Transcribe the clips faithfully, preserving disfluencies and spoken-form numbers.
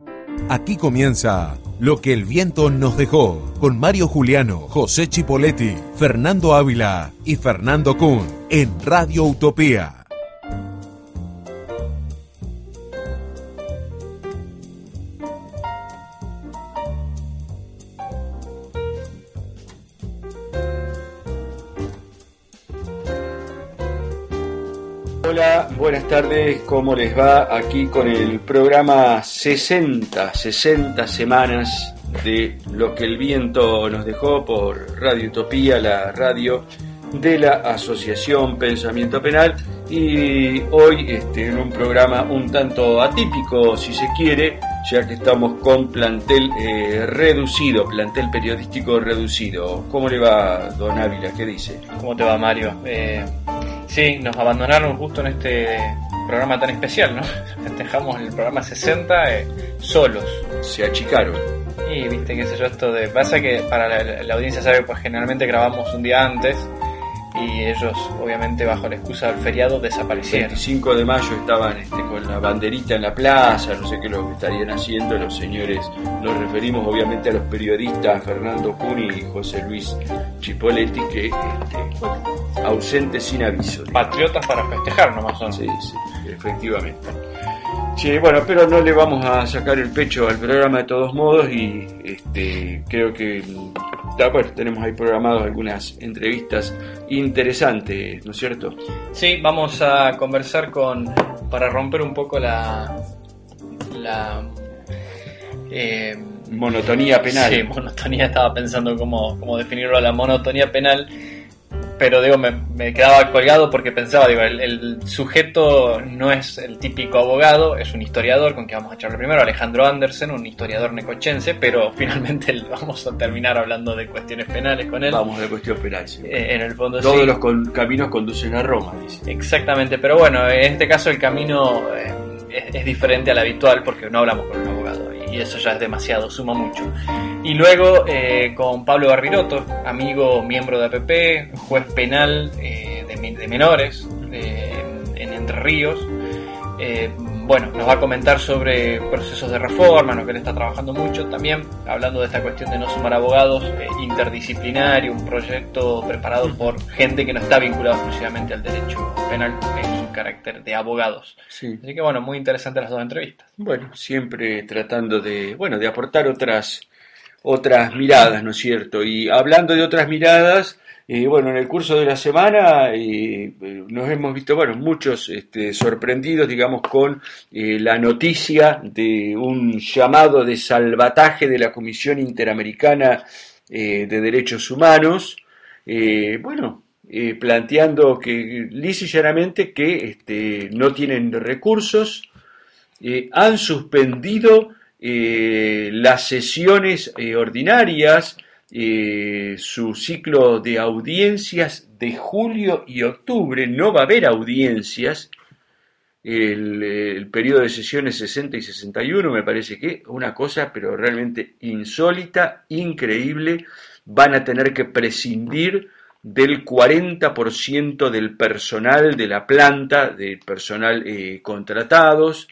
Aquí comienza Lo que el viento nos dejó, con Mario Juliano, José Chipoletti, Fernando Ávila y Fernando Kuhn, en Radio Utopía. Hola, buenas tardes, ¿cómo les va? Aquí con el programa sesenta, sesenta semanas de Lo que el viento nos dejó por Radio Utopía, la radio de la Asociación Pensamiento Penal, y hoy este, en un programa un tanto atípico, si se quiere, ya que estamos con plantel eh, reducido, plantel periodístico reducido. ¿Cómo le va, don Ávila? ¿Qué dice? ¿Cómo te va, Mario? Eh... Sí, nos abandonaron justo en este programa tan especial, ¿no? Festejamos el programa sesenta eh, solos. Se achicaron. Y viste, qué sé yo, esto de... Pasa que para la, la audiencia sabe, pues generalmente grabamos un día antes y ellos, obviamente, bajo la excusa del feriado, desaparecieron. El veinticinco de mayo estaban este, con la banderita en la plaza, no sé qué lo que estarían haciendo los señores. Nos referimos, obviamente, a los periodistas Fernando Kuhn y José Luis Chipoletti, que este, bueno, ausentes sin aviso. Patriotas para festejar nomás son. Sí, sí, efectivamente. Sí, bueno, pero no le vamos a sacar el pecho al programa de todos modos y este, creo que bueno, tenemos ahí programados algunas entrevistas interesantes, ¿no es cierto? Sí, vamos a conversar con, para romper un poco la, la eh, monotonía penal. Sí, monotonía, estaba pensando cómo, cómo definirlo, la monotonía penal. Pero digo, me, me quedaba colgado porque pensaba, digo, el, el sujeto no es el típico abogado, es un historiador con quien vamos a charlar primero, Alejandro Andersen, un historiador necochense, pero finalmente vamos a terminar hablando de cuestiones penales con él. Vamos de cuestión penal, sí. Eh, en el fondo, Todos sí. los con, caminos conducen a Roma, dice. Exactamente, pero bueno, en este caso el camino eh, es, es diferente al habitual porque no hablamos con un abogado y eso ya es demasiado, suma mucho. Y luego eh, con Pablo Barbiroto, amigo, miembro de A P P, juez penal eh, de, de menores eh, en Entre Ríos. Eh, bueno, nos va a comentar sobre procesos de reforma, en lo que él está trabajando mucho también, hablando de esta cuestión de no sumar abogados, eh, interdisciplinario, un proyecto preparado por gente que no está vinculada exclusivamente al derecho penal en su carácter de abogados. Sí. Así que bueno, muy interesantes las dos entrevistas. Bueno, siempre tratando de, bueno, de aportar otras otras miradas, ¿no es cierto? Y hablando de otras miradas, eh, bueno, en el curso de la semana eh, nos hemos visto, bueno, muchos este, sorprendidos, digamos, con eh, la noticia de un llamado de salvataje de la Comisión Interamericana eh, de Derechos Humanos, eh, bueno, eh, planteando que lisa y llanamente que este, no tienen recursos, eh, han suspendido Eh, las sesiones eh, ordinarias, eh, su ciclo de audiencias de julio y octubre, no va a haber audiencias, el, el periodo de sesiones sesenta y sesenta y uno me parece que una cosa pero realmente insólita, increíble, van a tener que prescindir del cuarenta por ciento del personal de la planta, del personal eh, contratados.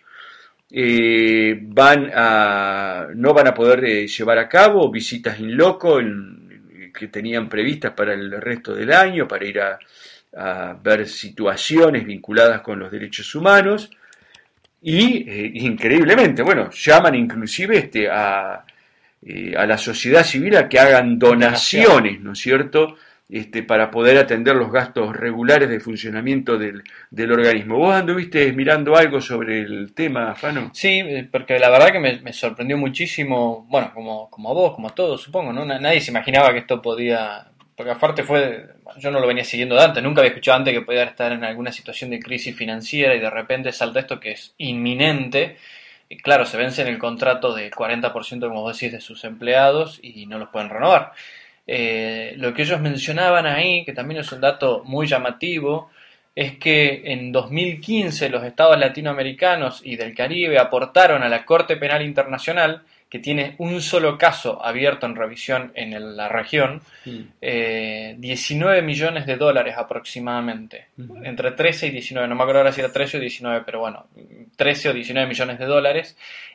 Eh, van a no van a poder eh, llevar a cabo visitas in loco en, que tenían previstas para el resto del año para ir a, a ver situaciones vinculadas con los derechos humanos y eh, increíblemente, bueno, llaman inclusive este a, eh, a la sociedad civil a que hagan donaciones, ¿no es cierto?, Este, para poder atender los gastos regulares de funcionamiento del, del organismo. ¿Vos anduviste mirando algo sobre el tema, Fano? Sí, porque la verdad que me, me sorprendió muchísimo, bueno, como, como a vos, como a todos, supongo, ¿no? Nadie se imaginaba que esto podía... Porque aparte fue... Yo no lo venía siguiendo de antes, nunca había escuchado antes que podía estar en alguna situación de crisis financiera y de repente salta esto que es inminente. Y claro, se vence en el contrato del cuarenta por ciento, como vos decís, de sus empleados y no los pueden renovar. Eh, lo que ellos mencionaban ahí, que también es un dato muy llamativo, es que en dos mil quince los estados latinoamericanos y del Caribe aportaron a la Corte Penal Internacional que tiene un solo caso abierto en revisión en el, la región, Mm. eh, diecinueve millones de dólares aproximadamente, Ujú. entre trece y diecinueve, no me acuerdo ahora si era trece o diecinueve, pero bueno, trece o diecinueve millones de dólares,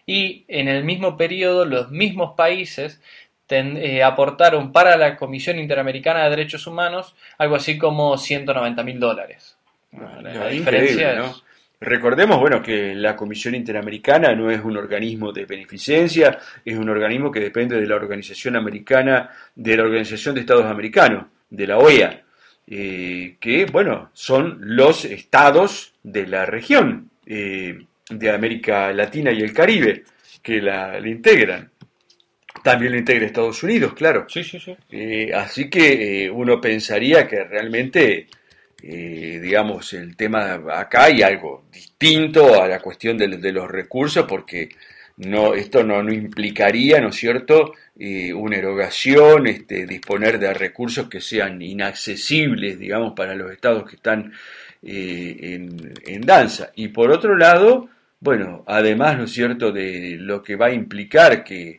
y en el mismo periodo los mismos países ten- eh, aportaron para la Comisión Interamericana de Derechos Humanos algo así como ciento noventa mil dólares. No, La, no, la diferencia increíble, es... ¿no? Recordemos, bueno, que la Comisión Interamericana no es un organismo de beneficencia, es un organismo que depende de la Organización Americana, de la Organización de Estados Americanos, de la O E A, eh, que, bueno, son los estados de la región eh, de América Latina y el Caribe que la, la integran. También la integra Estados Unidos, claro. Sí, sí, sí. Eh, así que eh, uno pensaría que realmente, eh, digamos, el tema acá hay algo distinto a la cuestión de, de los recursos, porque no, esto no, no implicaría, ¿no es cierto?, eh, una erogación, este, disponer de recursos que sean inaccesibles, digamos, para los estados que están eh, en, en danza. Y por otro lado, bueno, además, ¿no es cierto?, de lo que va a implicar que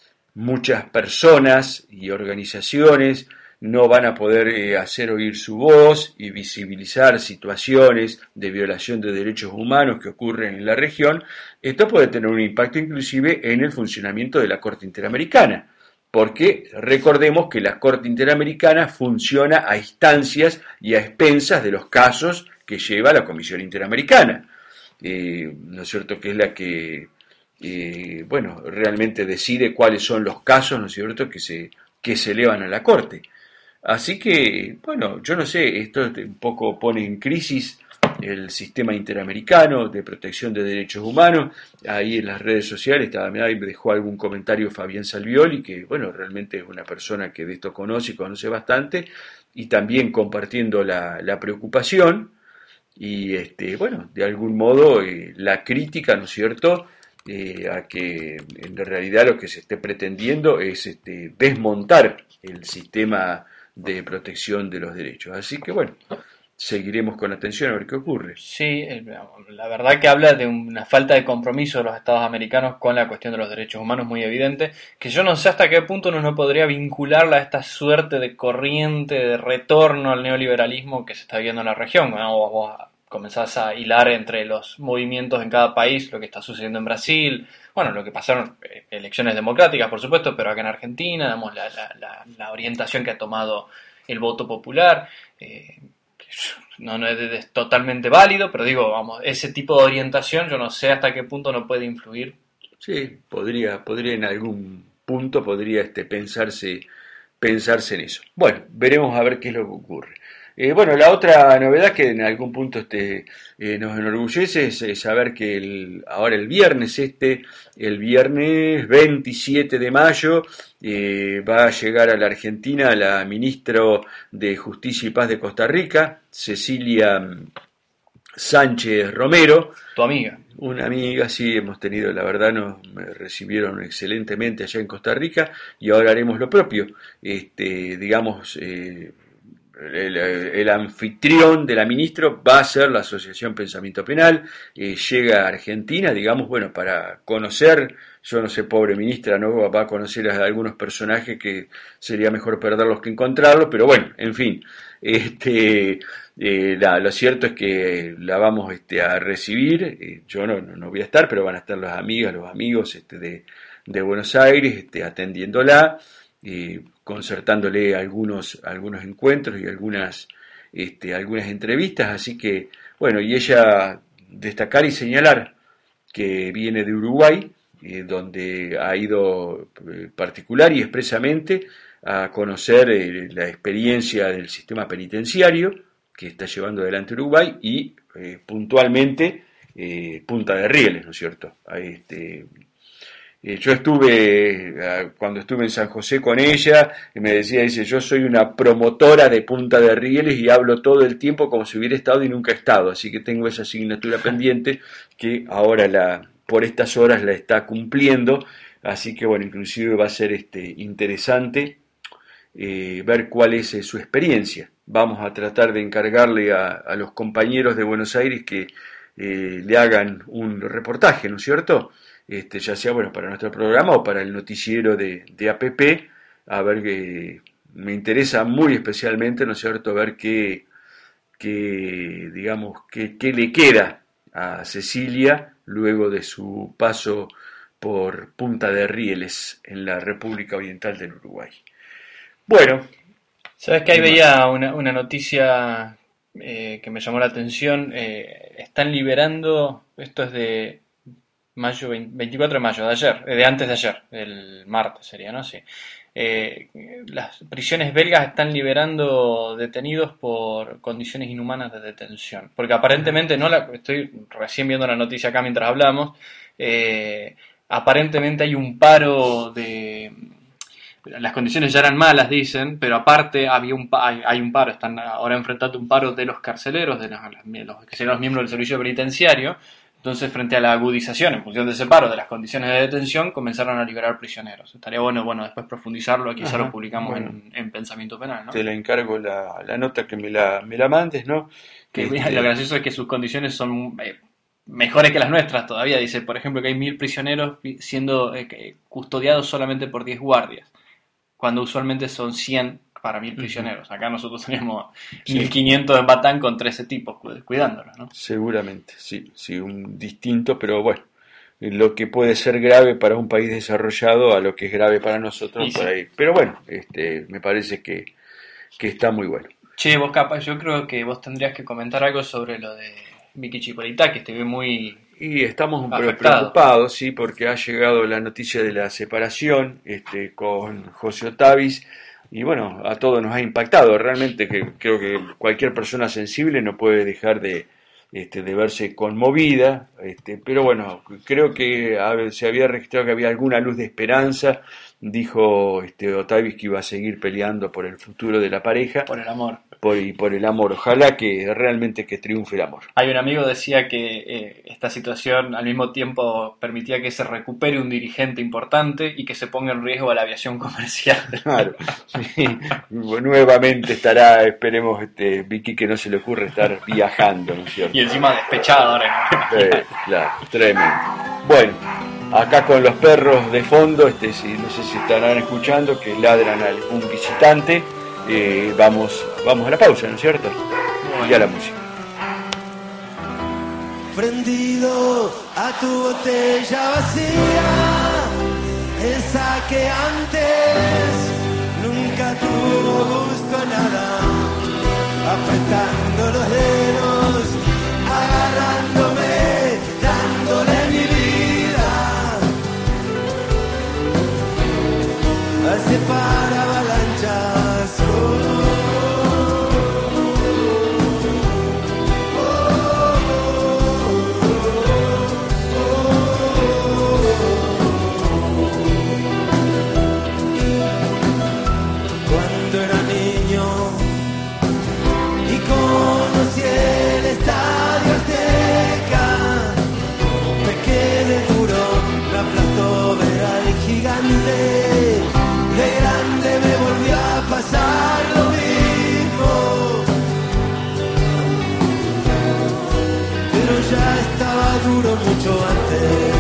muchas personas y organizaciones no van a poder eh, hacer oír su voz y visibilizar situaciones de violación de derechos humanos que ocurren en la región. Esto puede tener un impacto inclusive en el funcionamiento de la Corte Interamericana, porque recordemos que la Corte Interamericana funciona a instancias y a expensas de los casos que lleva la Comisión Interamericana, eh, ¿no es cierto?, que es la que eh, bueno, realmente decide cuáles son los casos, ¿no es cierto?, que se, que se elevan a la Corte. Así que, bueno, yo no sé, esto un poco pone en crisis el sistema interamericano de protección de derechos humanos. Ahí en las redes sociales también ahí me dejó algún comentario Fabián Salvioli, que, bueno, realmente es una persona que de esto conoce y conoce bastante, y también compartiendo la, la preocupación y, este, bueno, de algún modo eh, la crítica, ¿no es cierto?, Eh, a que en realidad lo que se esté pretendiendo es este, desmontar el sistema de protección de los derechos. Así que bueno, seguiremos con atención a ver qué ocurre. Sí, la verdad que habla de una falta de compromiso de los Estados americanos con la cuestión de los derechos humanos muy evidente, que yo no sé hasta qué punto uno no podría vincularla a esta suerte de corriente de retorno al neoliberalismo que se está viendo en la región. ¿No? Vos, vos comenzás a hilar entre los movimientos en cada país, lo que está sucediendo en Brasil, bueno, lo que pasaron, elecciones democráticas por supuesto, pero acá en Argentina, digamos, la, la, la, la orientación que ha tomado el voto popular, eh, no, no es, es totalmente válido, pero digo, vamos, ese tipo de orientación yo no sé hasta qué punto no puede influir. Sí, podría, podría en algún punto podría este, pensarse, pensarse en eso. Bueno, veremos a ver qué es lo que ocurre. Eh, bueno, la otra novedad que en algún punto este, eh, nos enorgullece es, es saber que el, ahora el viernes este, el viernes veintisiete de mayo, eh, va a llegar a la Argentina la ministra de Justicia y Paz de Costa Rica, Cecilia Sánchez Romero. Tu amiga. Una amiga, sí, hemos tenido, la verdad, nos recibieron excelentemente allá en Costa Rica y ahora haremos lo propio. Este, digamos, eh, El, el anfitrión de la ministra va a ser la Asociación Pensamiento Penal, eh, llega a Argentina, digamos, bueno, para conocer, yo no sé, pobre ministra, no va a conocer a algunos personajes que sería mejor perderlos que encontrarlos, pero bueno, en fin, este, eh, la, lo cierto es que la vamos este, a recibir, eh, yo no, no, no voy a estar, pero van a estar las amigas, los amigos este, de, de Buenos Aires este, atendiéndola, eh, concertándole algunos, algunos encuentros y algunas, este, algunas entrevistas, así que, bueno, y ella destacar y señalar que viene de Uruguay, eh, donde ha ido eh, particular y expresamente a conocer eh, la experiencia del sistema penitenciario que está llevando adelante Uruguay y eh, puntualmente eh, Punta de Rieles, ¿no es cierto? A este, Yo estuve, cuando estuve en San José con ella, me decía, dice, yo soy una promotora de Punta de Rieles y hablo todo el tiempo como si hubiera estado y nunca he estado, así que tengo esa asignatura pendiente que ahora la, por estas horas la está cumpliendo, así que bueno, inclusive va a ser este, interesante eh, ver cuál es eh, su experiencia. Vamos a tratar de encargarle a, a los compañeros de Buenos Aires que eh, le hagan un reportaje, ¿no es cierto?, este, ya sea bueno para nuestro programa o para el noticiero de, de A P P, a ver que me interesa muy especialmente, ¿no es cierto?, ver qué, qué digamos, qué, qué le queda a Cecilia luego de su paso por Punta de Rieles en la República Oriental del Uruguay. Bueno, sabes que ahí veía una, una noticia eh, que me llamó la atención. Eh, están liberando, esto es de mayo, veinticuatro de mayo, de ayer, de antes de ayer, el martes sería, ¿no? Sí. Eh, las prisiones belgas están liberando detenidos por condiciones inhumanas de detención, porque aparentemente, no la estoy recién viendo la noticia acá mientras hablamos, eh, aparentemente hay un paro de... Las condiciones ya eran malas, dicen, pero aparte había un hay, hay un paro, están ahora enfrentando un paro de los carceleros, de los, los que serían los miembros del servicio penitenciario. Entonces, frente a la agudización en función de ese paro de las condiciones de detención, comenzaron a liberar prisioneros. Estaría bueno, bueno, después profundizarlo, aquí ya lo publicamos bueno, en, en Pensamiento Penal, ¿no? Te la encargo la, la nota que me la, me la mandes, ¿no? Que este... Lo gracioso es que sus condiciones son eh, mejores que las nuestras todavía. Dice, por ejemplo, que hay mil prisioneros siendo eh, custodiados solamente por diez guardias, cuando usualmente son cien para mil prisioneros. Acá nosotros tenemos sí. mil quinientos en Batán con trece tipos cuidándolos, ¿no? Seguramente, sí, sí, un distinto, pero bueno, lo que puede ser grave para un país desarrollado a lo que es grave para nosotros, por sí. ahí. Pero bueno, este, me parece que, que está muy bueno. Che, vos capaz, yo creo que vos tendrías que comentar algo sobre lo de Vicky Chipolitá, que te ve muy... Y estamos afectado. preocupados, sí, porque ha llegado la noticia de la separación este, con José Otavis, y bueno, a todos nos ha impactado. Realmente que creo que cualquier persona sensible no puede dejar de, este, de verse conmovida, este, pero bueno, creo que se había registrado que había alguna luz de esperanza. Dijo este, Otavis que iba a seguir peleando por el futuro de la pareja. Por el amor. Por, y por el amor. Ojalá que realmente que triunfe el amor. Hay un amigo que decía que eh, esta situación al mismo tiempo permitía que se recupere un dirigente importante y que se ponga en riesgo a la aviación comercial. Claro. Sí. Nuevamente estará, esperemos, este, Vicky, que no se le ocurre estar viajando, ¿no es cierto? Y encima despechado ahora. Sí, claro, tremendo. Bueno, acá con los perros de fondo, este, si, no sé si estarán escuchando, que ladran a algún visitante. Eh, vamos, vamos a la pausa, ¿no es cierto? Bueno. Y a la música. Prendido a tu botella vacía, esa que antes nunca tuvo gusto a nada, apretando los dedos, agarrándome, dándole mi vida, hace para avalanchas. De grande me volvió a pasar lo mismo, pero ya estaba duro mucho antes.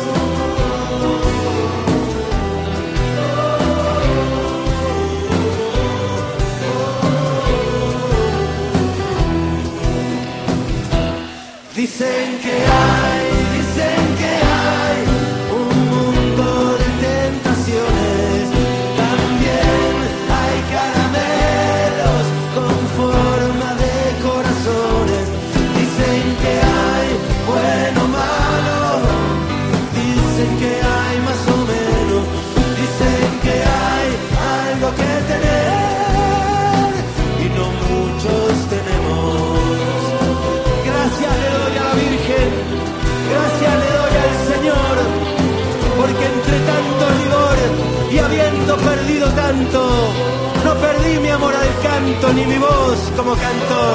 Dicen que hay, dicen que hay un mundo de tentaciones. También hay caramelos con forma de corazones. Dicen que hay bueno o malo. Dicen que hay más o menos. Dicen que hay algo que tener y no muchos tenemos. Gracias le doy a la Virgen, gracias le doy al Señor, porque entre tanto rigor y habiendo perdido tanto, no perdí mi amor al canto ni mi voz como cantor.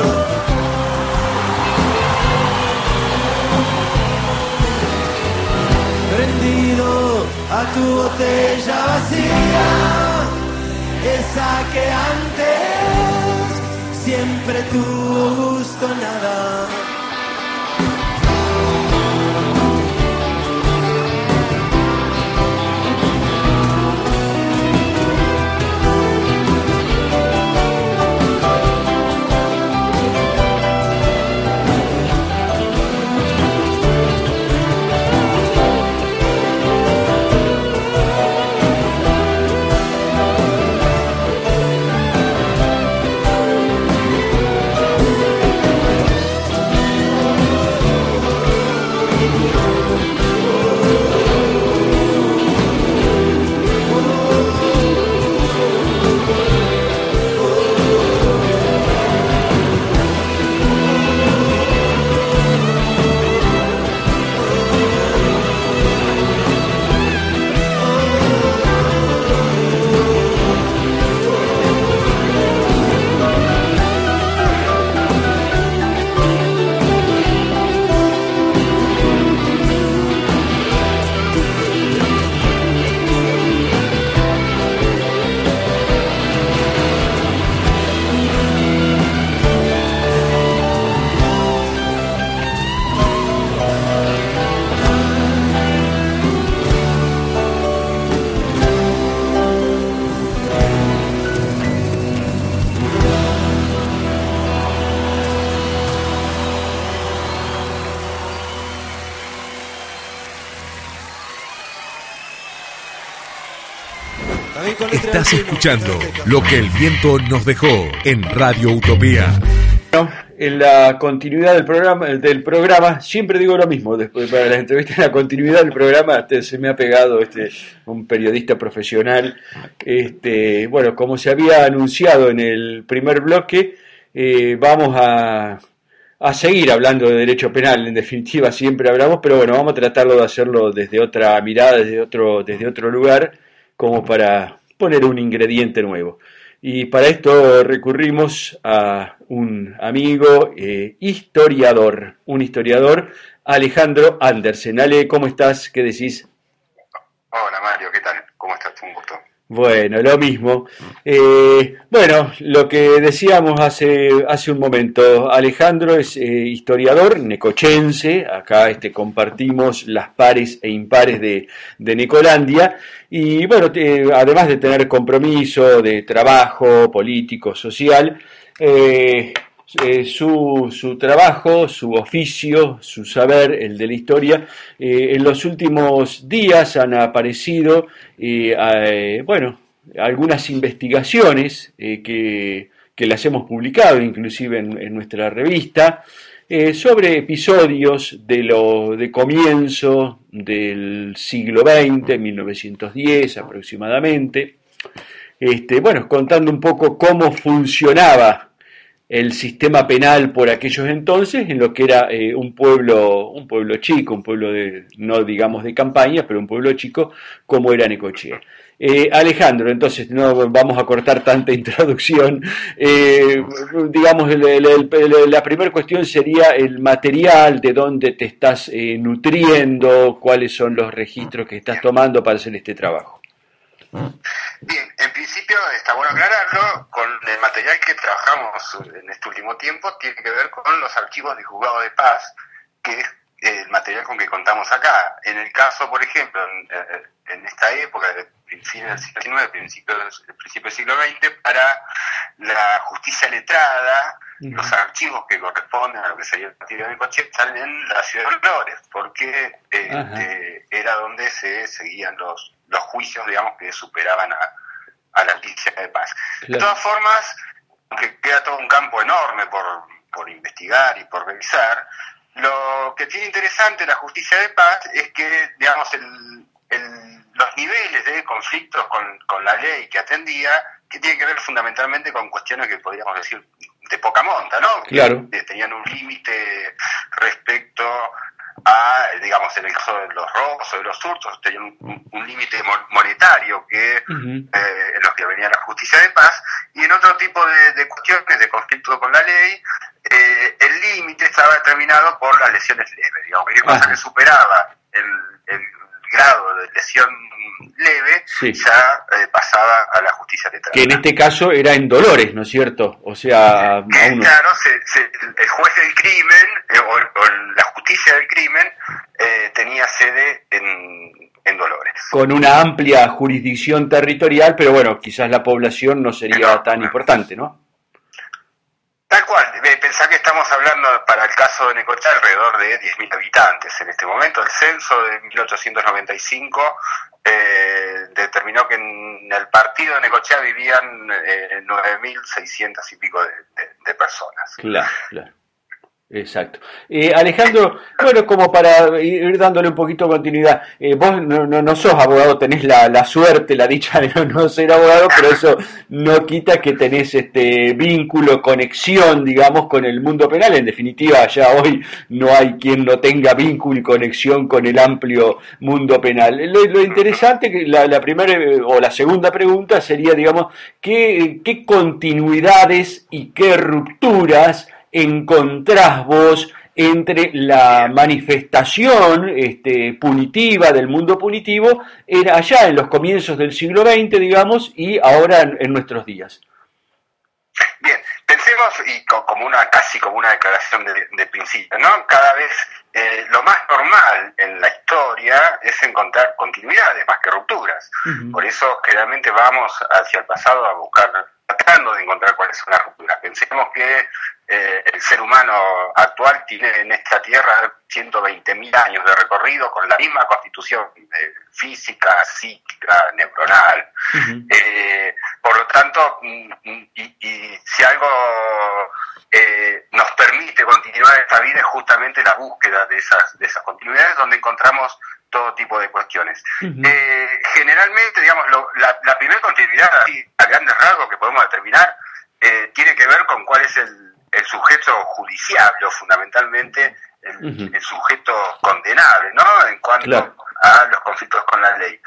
Prendido a tu botella vacía, esa que antes siempre tuvo gusto nada. Estás escuchando Lo que el viento nos dejó en Radio Utopía. En la continuidad del programa, del programa, siempre digo lo mismo, después para las entrevistas, en la continuidad del programa este, se me ha pegado este un periodista profesional. Este, bueno, como se había anunciado en el primer bloque, eh, vamos a, a seguir hablando de derecho penal, en definitiva siempre hablamos, pero bueno, vamos a tratarlo de hacerlo desde otra mirada, desde otro, desde otro lugar, como para poner un ingrediente nuevo. Y para esto recurrimos a un amigo eh, historiador, un historiador, Alejandro Andersen. Ale, ¿cómo estás? ¿Qué decís? Hola Mario, ¿qué tal? ¿Cómo estás? Un gusto. Bueno, lo mismo. Eh, bueno, lo que decíamos hace, hace un momento, Alejandro es eh, historiador necochense, acá este, compartimos las pares e impares de, de Necolandia, y bueno, eh, además de tener compromiso de trabajo político, social, eh, Eh, su, su trabajo, su oficio, su saber, el de la historia, eh, en los últimos días han aparecido, eh, eh, bueno, algunas investigaciones eh, que, que las hemos publicado inclusive en, en nuestra revista, eh, sobre episodios de, lo, de comienzo del siglo veinte, mil novecientos diez aproximadamente, este, bueno, contando un poco cómo funcionaba el sistema penal por aquellos entonces, en lo que era eh, un pueblo un pueblo chico, un pueblo de, no digamos de campaña, pero un pueblo chico como era Necochea. Eh, Alejandro, entonces no vamos a cortar tanta introducción, eh, digamos el, el, el, la primera cuestión sería el material, de dónde te estás eh, nutriendo, cuáles son los registros que estás tomando para hacer este trabajo. Bien, en principio está bueno aclararlo, con el material que trabajamos en este último tiempo tiene que ver con los archivos de juzgado de paz, que es el material con que contamos acá. En el caso, por ejemplo, en, en esta época, de principios del siglo diecinueve, principios del principio del siglo veinte, para la justicia letrada, uh-huh. Los archivos que corresponden a lo que sería el partido de Necochea están en la ciudad de Dolores, porque este, era donde se seguían los los juicios, digamos, que superaban a, a la justicia de paz. Claro. De todas formas, aunque queda todo un campo enorme por, por investigar y por revisar, lo que tiene interesante la justicia de paz es que, digamos, el, el, los niveles de conflictos con, con la ley que atendía, que tiene que ver fundamentalmente con cuestiones que podríamos decir de poca monta, ¿no? Claro. Que tenían un límite respecto a, digamos, en el caso de los robos o de los hurtos, tenían un, un límite monetario que uh-huh. eh, en los que venía la justicia de paz, y en otro tipo de, de cuestiones de conflicto con la ley, eh, el límite estaba determinado por las lesiones leves, digamos, cualquier cosa uh-huh. que superaba el, el grado de lesión leve, sí. ya eh, pasaba a la justicia letrada. Que en este caso era en Dolores, ¿no es cierto? O sea, que, a uno... claro, se, se, el juez del crimen, eh, o, o la justicia del crimen, eh, tenía sede en, en Dolores. Con una amplia jurisdicción territorial, pero bueno, quizás la población no sería no, tan no. importante, ¿no? Tal cual, pensá que estamos hablando para el caso de Necochea alrededor de diez mil habitantes en este momento. El censo de mil ochocientos noventa y cinco eh, determinó que en el partido de Necochea vivían eh, nueve mil seiscientas y pico de, de, de personas. Claro, claro. Exacto. Eh, Alejandro, bueno, como para ir dándole un poquito de continuidad, eh, vos no, no, no sos abogado, tenés la, la suerte, la dicha de no, no ser abogado, pero eso no quita que tenés este vínculo, conexión, digamos, con el mundo penal. En definitiva, ya hoy no hay quien no tenga vínculo y conexión con el amplio mundo penal. Lo, lo interesante, que la, la primera o la segunda pregunta sería, digamos, ¿qué, qué continuidades y qué rupturas encontrás vos entre la manifestación este, punitiva del mundo punitivo era allá en los comienzos del siglo veinte, digamos, y ahora en, en nuestros días? Bien, pensemos, y como una casi como una declaración de, de principio, ¿no? Cada vez eh, lo más normal en la historia es encontrar continuidades más que rupturas. Uh-huh. Por eso generalmente vamos hacia el pasado a buscar, tratando de encontrar cuáles son las rupturas. Pensemos que eh, el ser humano actual tiene en esta tierra ciento veinte mil años de recorrido con la misma constitución eh, física, psíquica, neuronal. Uh-huh. Eh, por lo tanto, y, y, y si algo eh, nos permite continuar esta vida es justamente la búsqueda de esas, de esas continuidades donde encontramos todo tipo de cuestiones. Uh-huh. Eh, generalmente, digamos, lo, la, la primera continuidad, así, a grandes rasgos que podemos determinar, eh, tiene que ver con cuál es el, el sujeto judiciable o fundamentalmente el, uh-huh. el sujeto condenable, ¿no? En cuanto claro. a los conflictos con la ley.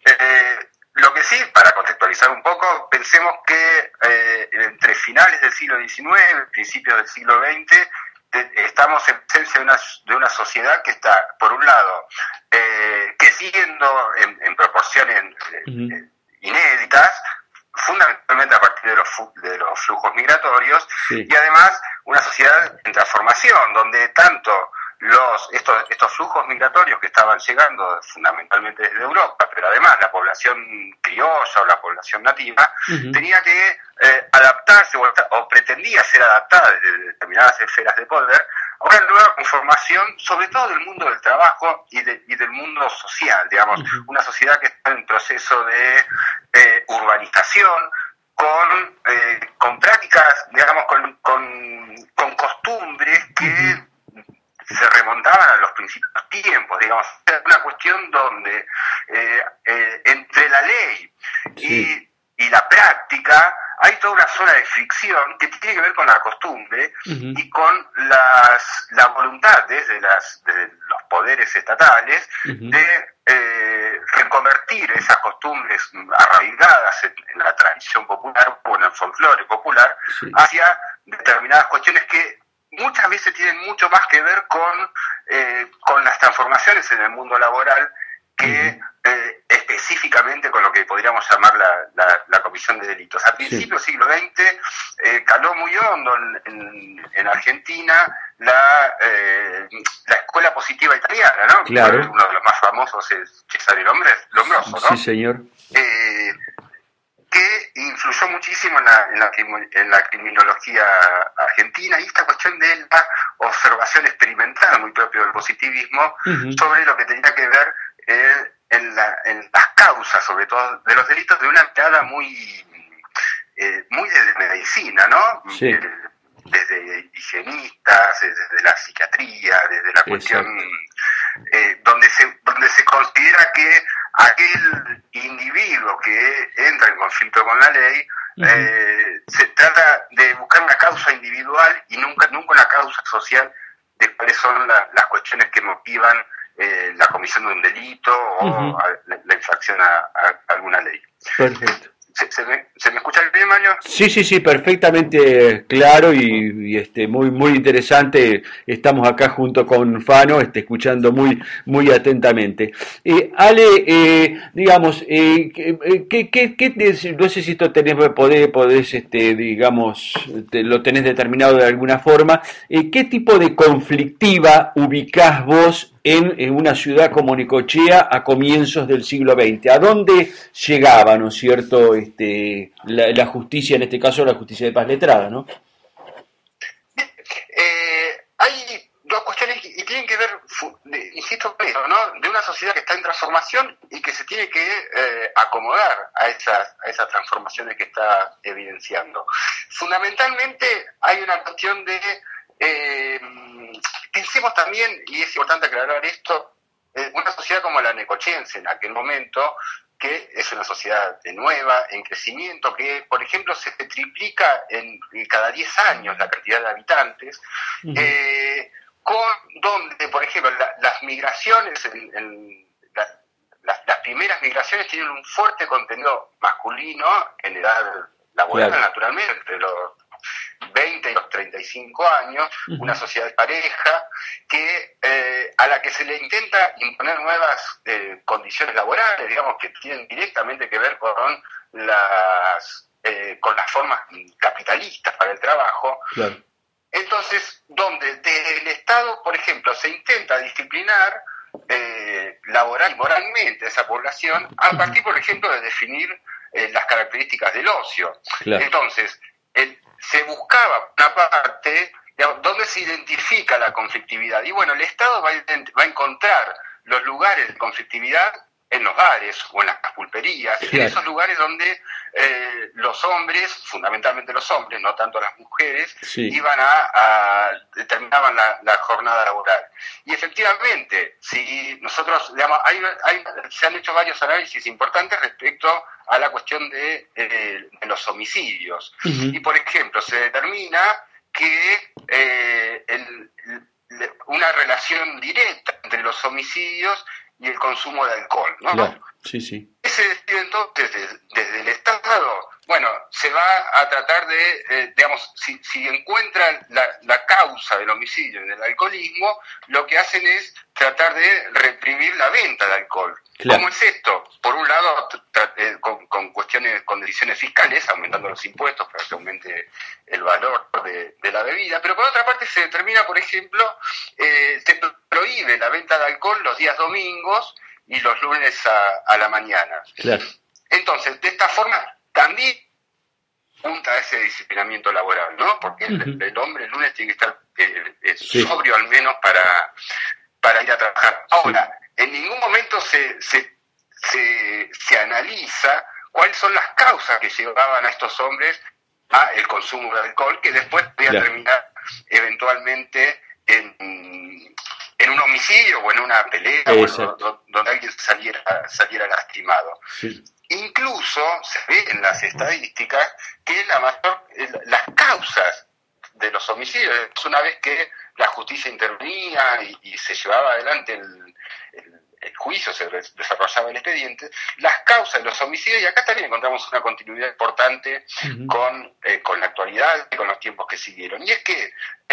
Eh, lo que sí, para contextualizar un poco, pensemos que eh, entre finales del siglo diecinueve, principios del siglo veinte, de, estamos en presencia de una, de una sociedad que está, por un lado, eh, creciendo en, en proporciones uh-huh. eh, inéditas, fundamentalmente a partir de los, de los flujos migratorios, sí. y además una sociedad en transformación, donde tanto los estos, estos flujos migratorios que estaban llegando fundamentalmente desde Europa, pero además la población criolla o la población nativa, uh-huh. tenía que eh, adaptarse o, o pretendía ser adaptada desde determinadas esferas de poder a una nueva conformación, sobre todo del mundo del trabajo y, de, y del mundo social, digamos, uh-huh. una sociedad que está en proceso de eh, urbanización, con, eh, con prácticas, digamos, con, con, con costumbres que uh-huh. se remontaban a los principios tiempos, digamos, era una cuestión donde eh, eh, entre la ley sí. y, y la práctica hay toda una zona de fricción que tiene que ver con la costumbre uh-huh. y con las, la voluntad desde las, de los poderes estatales uh-huh. de eh, reconvertir esas costumbres arraigadas en, en la tradición popular o en el folclore popular sí. hacia determinadas cuestiones que muchas veces tienen mucho más que ver con, eh, con las transformaciones en el mundo laboral que eh, específicamente con lo que podríamos llamar la, la, la comisión de delitos. A principios del sí. siglo veinte eh, caló muy hondo en, en, en Argentina la, eh, la escuela positiva italiana, ¿no? Claro. Uno de los más famosos es Cesare Lombroso, ¿no? Sí, señor. Eh, que influyó muchísimo en la, en, la, en la criminología argentina y esta cuestión de la observación experimental muy propio del positivismo uh-huh. sobre lo que tenía que ver eh, en, la, en las causas, sobre todo de los delitos, de una mirada muy eh, muy desde medicina, ¿no? Sí. Eh, desde higienistas, desde la psiquiatría, desde la cuestión eh, donde se donde se considera que aquel individuo que entra en conflicto con la ley uh-huh. eh, se trata de buscar una causa individual y nunca nunca una causa social de cuáles son la, las cuestiones que motivan eh, la comisión de un delito o uh-huh. a, la, la infracción a, a alguna ley. Perfecto. ¿Se, se, me, ¿Se me escucha bien, Mario? Sí, sí, sí, perfectamente claro y, y este muy muy interesante. Estamos acá junto con Fano, este, escuchando muy muy atentamente. Eh, Ale, eh, digamos, eh, ¿qué, qué, qué, no sé si esto tenés, podés, podés este, digamos, te, lo tenés determinado de alguna forma, eh, ¿qué tipo de conflictiva ubicás vos en, en una ciudad como Necochea a comienzos del siglo veinte? ¿A dónde llegaba, ¿no es cierto, este, la, la justicia, en este caso la justicia de paz letrada, ¿no? Eh, hay dos cuestiones y tienen que ver, insisto con eso, ¿no? De una sociedad que está en transformación y que se tiene que eh, acomodar a esas, a esas transformaciones que está evidenciando. Fundamentalmente hay una cuestión de Eh, pensemos también, y es importante aclarar esto, eh, una sociedad como la necochiense en aquel momento, que es una sociedad nueva, en crecimiento, que por ejemplo se triplica en, en cada diez años la cantidad de habitantes, uh-huh. eh, con donde, por ejemplo, la, las migraciones, en, en, la, las, las primeras migraciones tienen un fuerte contenido masculino en edad laboral, claro. naturalmente, entre los veinte y los treinta y cinco años, uh-huh. una sociedad de pareja que eh, a la que se le intenta imponer nuevas eh, condiciones laborales, digamos, que tienen directamente que ver con las eh, con las formas capitalistas para el trabajo. Claro. Entonces, donde desde el Estado, por ejemplo, se intenta disciplinar eh, laboral y moralmente a esa población a partir, por ejemplo, de definir eh, las características del ocio. Claro. Entonces, el se buscaba una parte, digamos, donde se identifica la conflictividad. Y bueno, el Estado va a, va a encontrar los lugares de conflictividad en los bares o en las pulperías, claro. En esos lugares donde eh, los hombres, fundamentalmente los hombres, no tanto las mujeres, sí. iban a, a determinaban la, la jornada laboral. Y efectivamente, si nosotros, digamos, hay, hay, se han hecho varios análisis importantes respecto a la cuestión de, eh, de los homicidios. Uh-huh. Y por ejemplo, se determina que eh, el, el, una relación directa entre los homicidios y el consumo de alcohol, ¿no? Claro, sí, sí. Ese decidió entonces desde, desde el Estado, bueno, se va a tratar de, eh, digamos, si, si encuentran la, la causa del homicidio en el alcoholismo, lo que hacen es tratar de reprimir la venta de alcohol. Claro. ¿Cómo es esto? Por un lado, tra- eh, con, con cuestiones, con decisiones fiscales, aumentando los impuestos para que aumente el valor de, de la bebida, pero por otra parte se determina, por ejemplo, eh, se prohíbe la venta de alcohol los días domingos y los lunes a, a la mañana. Claro. Entonces, de esta forma, también apunta a ese disciplinamiento laboral, ¿no? Porque uh-huh. el, el hombre el lunes tiene que estar eh, eh, sí. sobrio al menos para, para ir a trabajar. Ahora, sí. en ningún momento se, se, se, se analiza cuáles son las causas que llevaban a estos hombres a el consumo de alcohol, que después podía claro. terminar eventualmente en, en un homicidio o en una pelea o, donde alguien saliera, saliera lastimado. Sí. Incluso se ve en las estadísticas que la mayor, las causas de los homicidios, una vez que la justicia intervenía y, y se llevaba adelante el, el, el juicio, se desarrollaba el expediente, las causas de los homicidios, y acá también encontramos una continuidad importante uh-huh. con, eh, con la actualidad y con los tiempos que siguieron. Y es que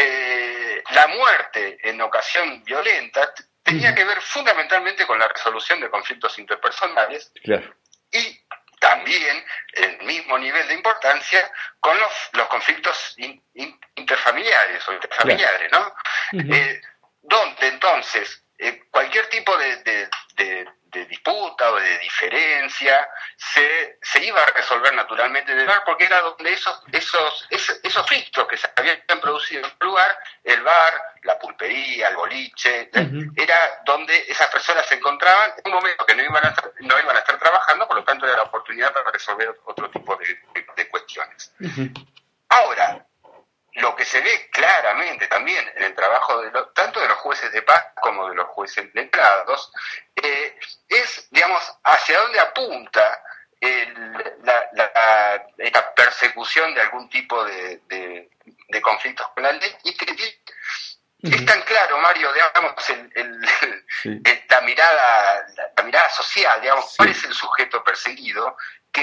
eh, la muerte en ocasión violenta tenía uh-huh. que ver fundamentalmente con la resolución de conflictos interpersonales. Claro. Y también el mismo nivel de importancia con los, los conflictos in, in, interfamiliares o interfamiliares, ¿no? Uh-huh. Eh, donde entonces eh, cualquier tipo de, de, de, de disputa o de diferencia se, se iba a resolver naturalmente en el bar, porque era donde esos, esos, esos, esos filtros que se habían producido en el lugar, el bar, la pulpería, el boliche, uh-huh. era donde esas personas se encontraban en un momento que no iban a estar, no iban a estar trabajando, por lo tanto era la oportunidad para resolver otro tipo de, de, de cuestiones. Uh-huh. Ahora, lo que se ve claramente también en el trabajo de lo, tanto de los jueces de paz como de los jueces letrados, eh, es, digamos, hacia dónde apunta el, la, la, esta persecución de algún tipo de, de, de conflictos con la ley, y que uh-huh. es tan claro, Mario, digamos, el, el, sí. el, la mirada la, la mirada social, digamos, sí. cuál es el sujeto perseguido,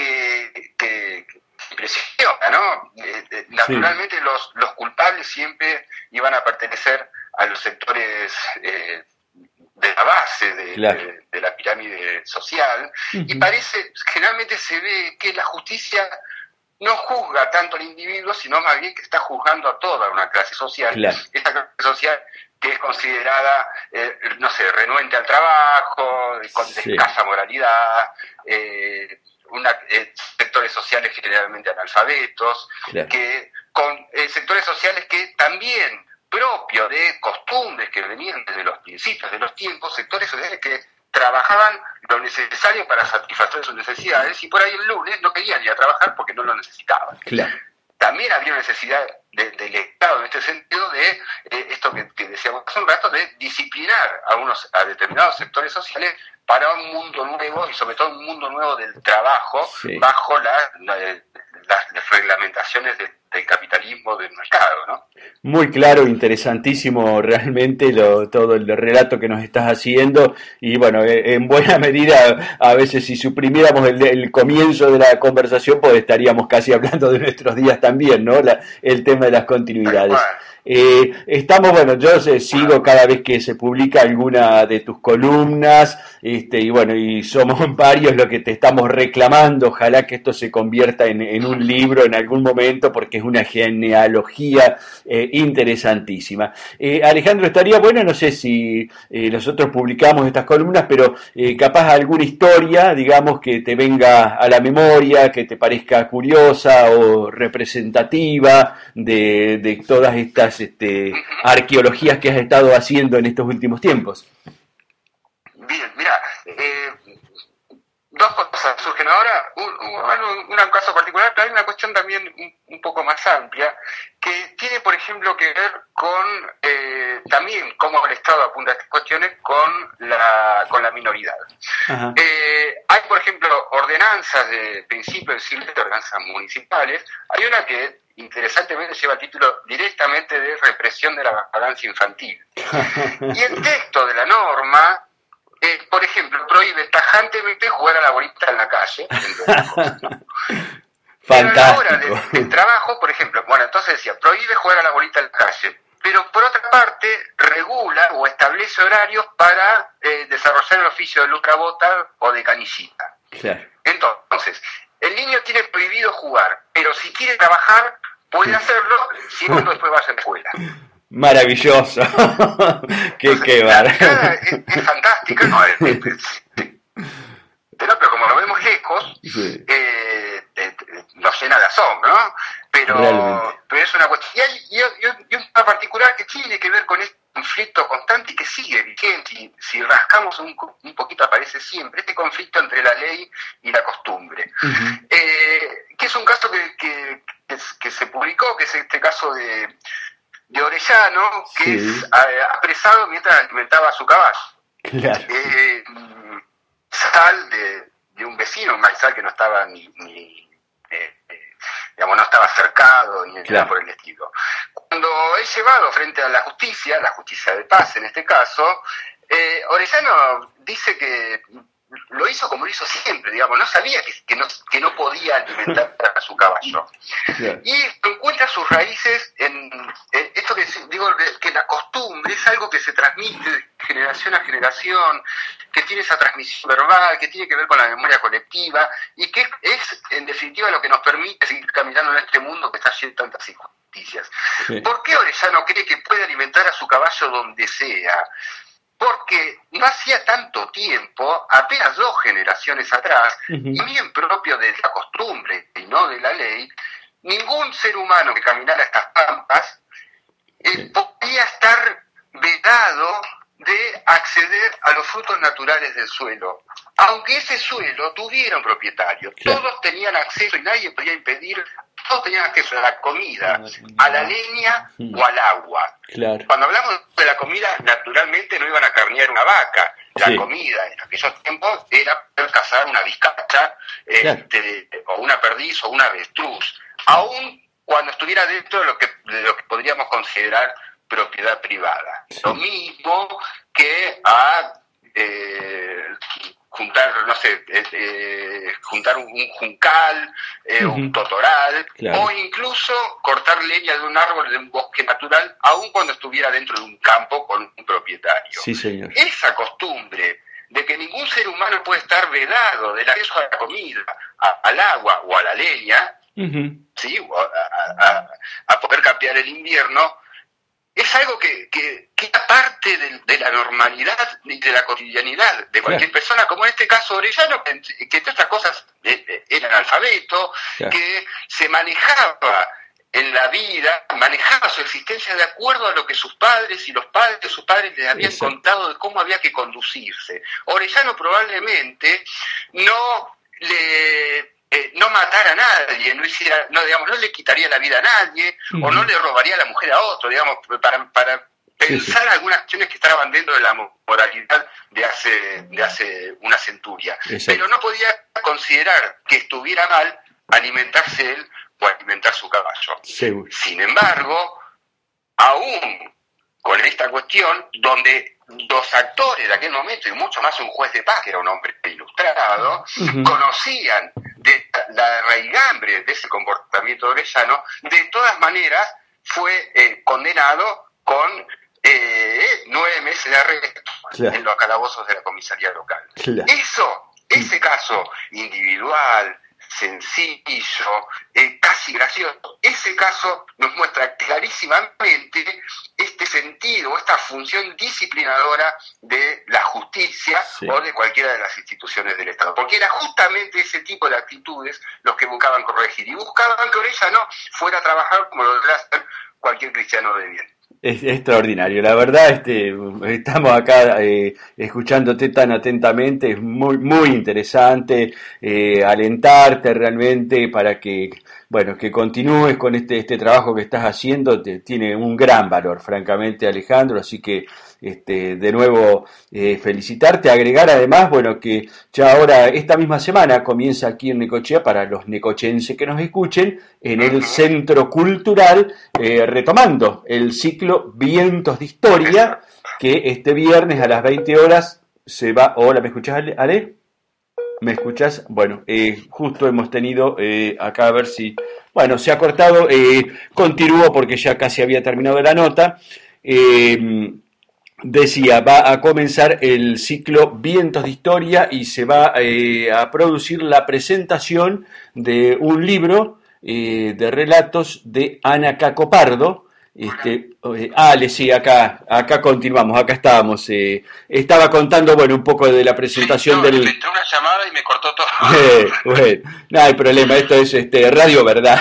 que, que impresiona, ¿no? Eh, eh, naturalmente sí. los, los culpables siempre iban a pertenecer a los sectores eh, de la base de, claro. de, de la pirámide social, uh-huh. y parece, generalmente se ve que la justicia no juzga tanto al individuo, sino más bien que está juzgando a toda una clase social, claro. esta clase social que es considerada, eh, no sé, renuente al trabajo, con sí. escasa moralidad, eh, Una, eh, sectores sociales generalmente analfabetos, claro. que con eh, sectores sociales que también, propio de costumbres que venían desde los principios de los tiempos, sectores sociales que trabajaban lo necesario para satisfacer sus necesidades, y por ahí el lunes no querían ir a trabajar porque no lo necesitaban. Claro. También había necesidad de, del Estado en este sentido de eh, esto que, que decíamos hace un rato, de disciplinar a unos a determinados sectores sociales para un mundo nuevo, y sobre todo un mundo nuevo del trabajo, sí. bajo la, la, las, las reglamentaciones de, del capitalismo del mercado, ¿no? Muy claro, interesantísimo realmente lo, todo el relato que nos estás haciendo, y bueno, en buena medida, a veces si suprimiéramos el, el comienzo de la conversación, pues estaríamos casi hablando de nuestros días también, ¿no? La, el tema de las continuidades. Eh, estamos, bueno, yo eh, sigo cada vez que se publica alguna de tus columnas, este, y bueno, y somos varios los que te estamos reclamando, ojalá que esto se convierta en, en un libro en algún momento, porque es una genealogía eh, interesantísima. Eh, Alejandro, estaría bueno, no sé si eh, nosotros publicamos estas columnas, pero eh, capaz alguna historia, digamos, que te venga a la memoria, que te parezca curiosa o representativa de, de todas estas este, arqueologías que has estado haciendo en estos últimos tiempos. Bien, mira, eh, dos cosas surgen ahora. Un, un, un caso particular, pero hay una cuestión también un, un poco más amplia, que tiene, por ejemplo, que ver con eh, también cómo el Estado apunta a estas cuestiones con la, con la minoridad. Eh, hay, por ejemplo, ordenanzas de principio del siglo, ordenanzas municipales. Hay una que interesantemente lleva el título directamente de represión de la vagancia infantil. Y el texto de la norma, eh, por ejemplo, prohíbe tajantemente jugar a la bolita en la calle. Cosas, ¿no? Fantástico. Pero a la hora del, del trabajo, por ejemplo, bueno, entonces decía, prohíbe jugar a la bolita en la calle, pero por otra parte regula o establece horarios para eh, desarrollar el oficio de lucabota o de canillita. Claro. Entonces, el niño tiene prohibido jugar, pero si quiere trabajar, puede hacerlo, si no, después va a la escuela. Maravilloso. Qué, qué la bar. mirada es, es fantástica, ¿no? Es, es, es, pero, pero como lo vemos lejos, sí. eh, eh, nos llena de asombro, ¿no? Pero, pero es una cuestión. Y hay, y, y, y un tema particular que tiene que ver con este conflicto constante y que sigue vigente, y si rascamos un, un poquito aparece siempre, este conflicto entre la ley y la costumbre. Uh-huh. eh, que es un caso que, que, que, que se publicó, que es este caso de, de Orellano, que sí. es eh, apresado mientras alimentaba a su caballo. Claro. Eh, sal de, de un vecino, un maizal que no estaba ni, ni eh, eh, digamos, no estaba cercado ni nada claro. por el estilo. Cuando es llevado frente a la justicia, la justicia de paz en este caso, eh, Orellano dice que lo hizo como lo hizo siempre, digamos, no sabía que, que, no, que no podía alimentar a su caballo. Yeah. Y encuentra sus raíces en, en esto que digo, que la costumbre es algo que se transmite de generación a generación, que tiene esa transmisión verbal, que tiene que ver con la memoria colectiva, y que es, en definitiva, lo que nos permite seguir caminando en este mundo que está lleno de tantas injusticias. Sí. ¿Por qué Orellano cree que puede alimentar a su caballo donde sea? Porque no hacía tanto tiempo, apenas dos generaciones atrás, uh-huh. y bien propio de la costumbre y no de la ley, ningún ser humano que caminara estas pampas eh, podía estar vedado de acceder a los frutos naturales del suelo, aunque ese suelo tuviera un propietario. Claro. Todos tenían acceso y nadie podía impedir, todos tenían acceso a la comida, a la leña mm. o al agua. Claro. Cuando hablamos de la comida, naturalmente no iban a carnear una vaca. La sí. comida en aquellos tiempos era poder cazar una vizcacha, este, claro. o una perdiz o una avestruz, aún cuando estuviera dentro de lo que, de lo que podríamos considerar propiedad privada. Sí. Lo mismo que a eh, juntar, no sé, eh, eh, juntar un, un juncal, eh, uh-huh. un totoral, claro. o incluso cortar leña de un árbol de un bosque natural, aun cuando estuviera dentro de un campo con un propietario. Sí, señor. Esa costumbre de que ningún ser humano puede estar vedado del acceso a la comida, a, al agua o a la leña, uh-huh. ¿sí? o a, a, a poder cambiar el invierno, es algo que, que, que es parte de, de la normalidad y de la cotidianidad de cualquier claro. persona, como en este caso Orellano, que, que entre otras cosas era analfabeto, claro. que se manejaba en la vida, manejaba su existencia de acuerdo a lo que sus padres y los padres de sus padres les habían Exacto. contado de cómo había que conducirse. Orellano probablemente no le... Eh, no matara a nadie, no hiciera, no, digamos, no le quitaría la vida a nadie, uh-huh. o no le robaría la mujer a otro, digamos, para, para pensar sí, sí. algunas acciones que estaban dentro de la moralidad de hace, de hace una centuria. Exacto. Pero no podía considerar que estuviera mal alimentarse él o alimentar su caballo. Seguro. Sin embargo, aún con esta cuestión, donde los actores de aquel momento, y mucho más un juez de paz, que era un hombre ilustrado, uh-huh. conocían de la raigambre de ese comportamiento de Orellano, de todas maneras fue eh, condenado con eh, nueve meses de arresto claro. en los calabozos de la comisaría local. Claro. Eso, ese caso individual, sencillo, eh, casi gracioso, ese caso nos muestra clarísimamente este sentido, esta función disciplinadora de la justicia sí. o de cualquiera de las instituciones del Estado, porque era justamente ese tipo de actitudes los que buscaban corregir, y buscaban que Orella no fuera a trabajar como lo debe hacer cualquier cristiano de bien. Es extraordinario, la verdad, este, estamos acá eh, escuchándote tan atentamente, es muy muy interesante, eh, alentarte realmente para que, bueno, que continúes con este este trabajo que estás haciendo, te, tiene un gran valor, francamente, Alejandro, así que este, de nuevo eh, felicitarte, agregar además, bueno, que ya ahora esta misma semana comienza aquí en Necochea, para los necochenses que nos escuchen, en el Centro Cultural, eh, retomando el ciclo Vientos de Historia, que este viernes a las veinte horas se va... Hola, ¿me escuchás, Ale? ¿Me escuchás? Bueno, eh, justo hemos tenido eh, acá, a ver si... Bueno, se ha cortado, eh, continúo porque ya casi había terminado la nota. Eh, Decía, va a comenzar el ciclo Vientos de Historia y se va eh, a producir la presentación de un libro eh, de relatos de Ana Cacopardo. Este, eh, Ale, sí, acá, acá continuamos, acá estábamos. Eh, estaba contando, bueno, un poco de la presentación sí, no, del... Me entró una llamada y me cortó todo. Eh, bueno, no hay problema, esto es este radio, ¿verdad?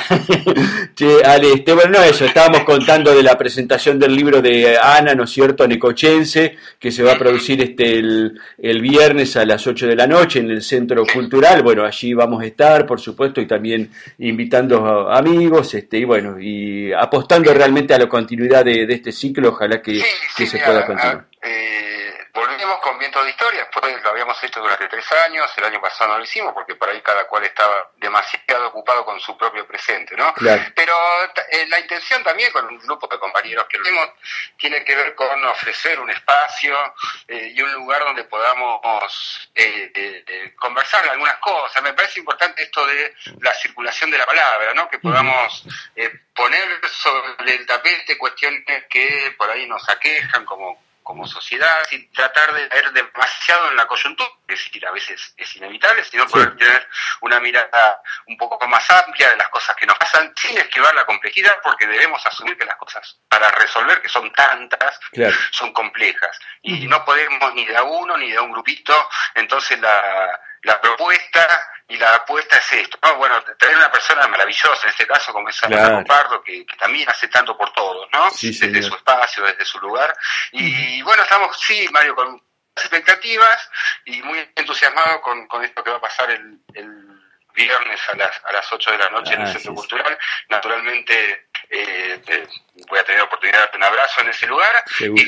Che, Ale, este, bueno, no eso, estábamos contando de la presentación del libro de Ana, ¿no es cierto?, necochense, que se va a producir este el, el viernes a las ocho de la noche en el Centro Cultural. Bueno, allí vamos a estar, por supuesto, y también invitando a amigos, este, y bueno, y apostando realmente a la continuidad de, de este ciclo, ojalá que, sí, que sí, se mira, pueda continuar. Eh, volvemos con Vientos de Historia, después lo habíamos hecho durante tres años, el año pasado no lo hicimos porque por ahí cada cual estaba demasiado ocupado con su propio presente, ¿no? Claro. Pero eh, la intención también con un grupo de compañeros que lo hacemos tiene que ver con ofrecer un espacio eh, y un lugar donde podamos eh, eh, eh, conversar algunas cosas. Me parece importante esto de la circulación de la palabra, ¿no? Que podamos eh, poner sobre el tapete cuestiones que por ahí nos aquejan como como sociedad, sin tratar de ver demasiado en la coyuntura, es decir, a veces es inevitable, sino poder sí. tener una mirada un poco más amplia de las cosas que nos pasan, sin esquivar la complejidad, porque debemos asumir que las cosas para resolver, que son tantas, claro. son complejas, y no podemos ni de a uno ni de a un grupito. Entonces la, la propuesta y la apuesta es esto, ¿no? Bueno, tener una persona maravillosa, en este caso como es Ana claro. Cacopardo, que, que también hace tanto por todos, ¿no? Sí, desde señor. Su espacio, desde su lugar. Y uh-huh. bueno, estamos, sí, Mario, con expectativas y muy entusiasmados con, con esto que va a pasar el, el viernes a las a las ocho de la noche ah, en el Centro sí, Cultural. Sí. Naturalmente eh, eh, voy a tener la oportunidad de darte un abrazo en ese lugar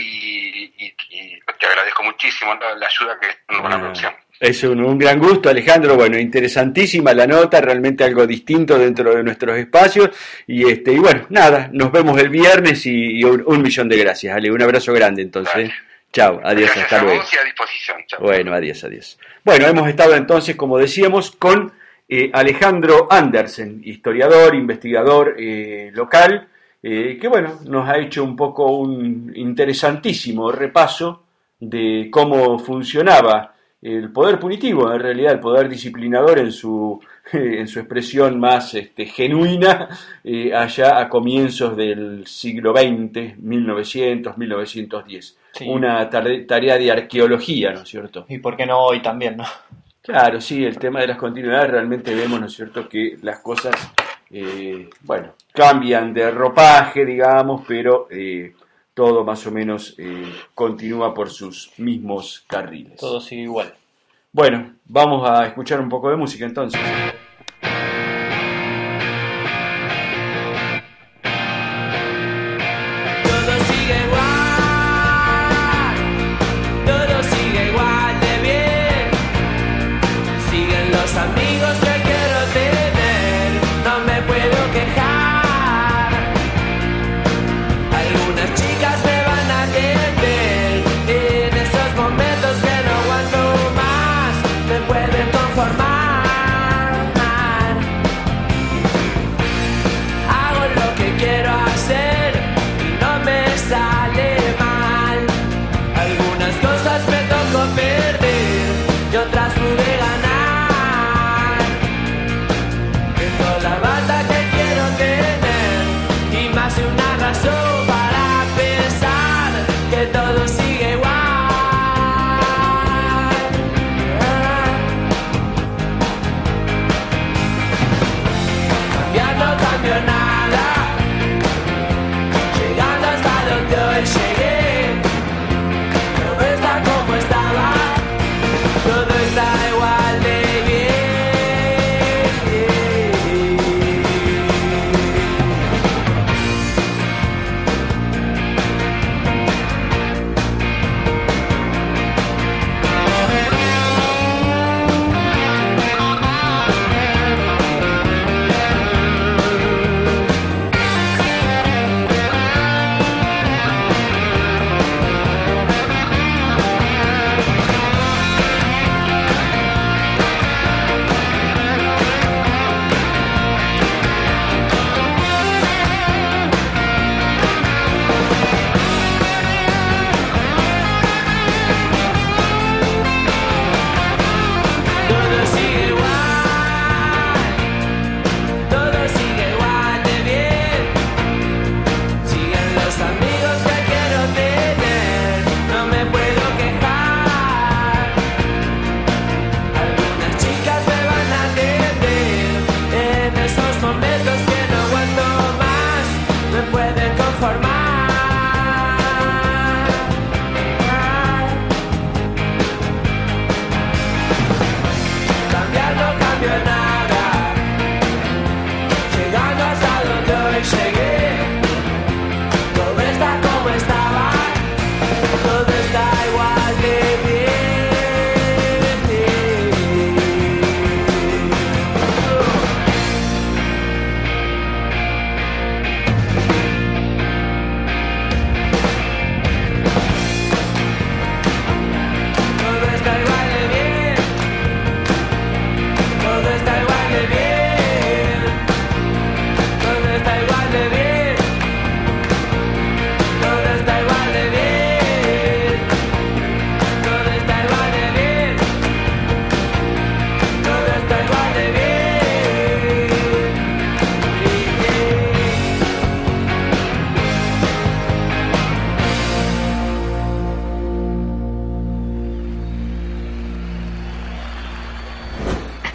y, y, y te agradezco muchísimo la, la ayuda que estás con la producción. Es un, un gran gusto, Alejandro. Bueno, interesantísima la nota, realmente algo distinto dentro de nuestros espacios. Y este y bueno, nada, nos vemos el viernes y, y un, un millón de gracias, Ale. Un abrazo grande entonces. Chao, adiós, gracias hasta a luego. Vos y a disposición. Chau. Bueno, adiós, adiós. Bueno, hemos estado entonces, como decíamos, con eh, Alejandro Andersen, historiador, investigador eh, local, eh, que bueno, nos ha hecho un poco un interesantísimo repaso de cómo funcionaba el poder punitivo, en realidad el poder disciplinador en su, eh, en su expresión más este, genuina, eh, allá a comienzos del siglo veinte, mil novecientos, mil novecientos diez. Sí. Una tare- tarea de arqueología, ¿no es cierto? Y por qué no hoy también, ¿no? Claro, sí, el tema de las continuidades, realmente vemos, ¿no es cierto?, que las cosas, eh, bueno, cambian de ropaje, digamos, pero... Eh, todo más o menos eh, continúa por sus mismos carriles. Todo sigue igual. Bueno, vamos a escuchar un poco de música entonces. Todo sigue igual, todo sigue igual de bien. Siguen los amigos que quiero tener, no me puedo quejar. Chicas me van a atender en esos momentos que no aguanto más, me pueden conformar.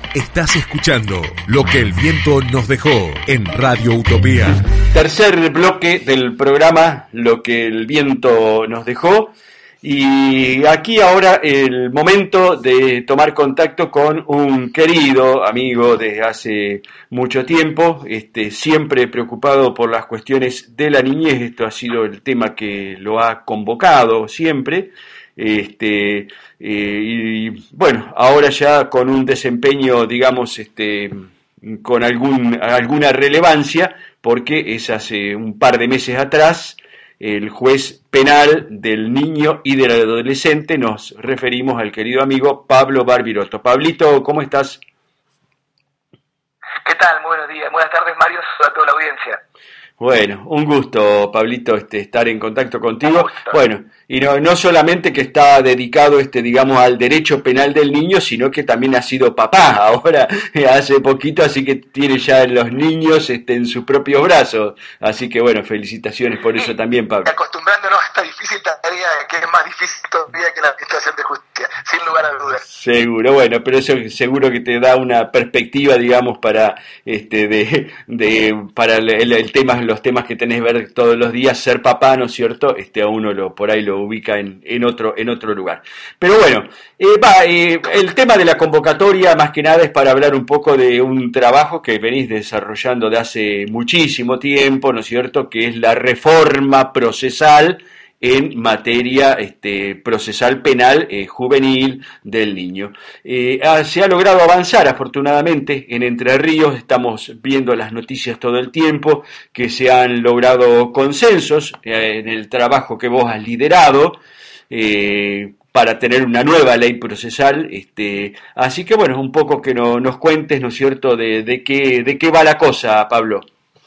Estás escuchando Lo que el viento nos dejó en Radio Utopía. Tercer bloque del programa Lo que el viento nos dejó. Y aquí ahora el momento de tomar contacto con un querido amigo desde hace mucho tiempo, este, siempre preocupado por las cuestiones de la niñez. Esto ha sido el tema que lo ha convocado siempre. Este, eh, y bueno, ahora ya con un desempeño, digamos, este, con algún, alguna relevancia, porque es hace un par de meses atrás el juez penal del niño y del adolescente. Nos referimos al querido amigo Pablo Barbiroto. Pablito, ¿cómo estás? ¿Qué tal? Muy buenos días, buenas tardes, Mario, a toda la audiencia. Bueno, un gusto, Pablito, este, estar en contacto contigo. Bueno, y no, no solamente que está dedicado, este, digamos, al derecho penal del niño, sino que también ha sido papá ahora, hace poquito, así que tiene ya los niños este, en sus propios brazos. Así que, bueno, felicitaciones por eso también, Pablo. Acostumbrándonos a esta difícil tarea, que es más difícil todavía que la administración de justicia, sin lugar a dudas. Seguro, bueno, pero eso seguro que te da una perspectiva, digamos, para este de, de para el, el, el tema, los temas que tenés que ver todos los días. Ser papá, ¿no es cierto? Este a uno lo por ahí lo ubica en, en otro en otro lugar. Pero bueno, eh, va, eh, el tema de la convocatoria más que nada es para hablar un poco de un trabajo que venís desarrollando de hace muchísimo tiempo, ¿no es cierto? Que es la reforma procesal en materia este, procesal penal eh, juvenil del niño. Eh, ah, se ha logrado avanzar afortunadamente en Entre Ríos, estamos viendo las noticias todo el tiempo, que se han logrado consensos eh, en el trabajo que vos has liderado, eh, para tener una nueva ley procesal, este, así que bueno, un poco que no, nos cuentes, ¿no es cierto?, de, de, qué, de qué va la cosa, Pablo.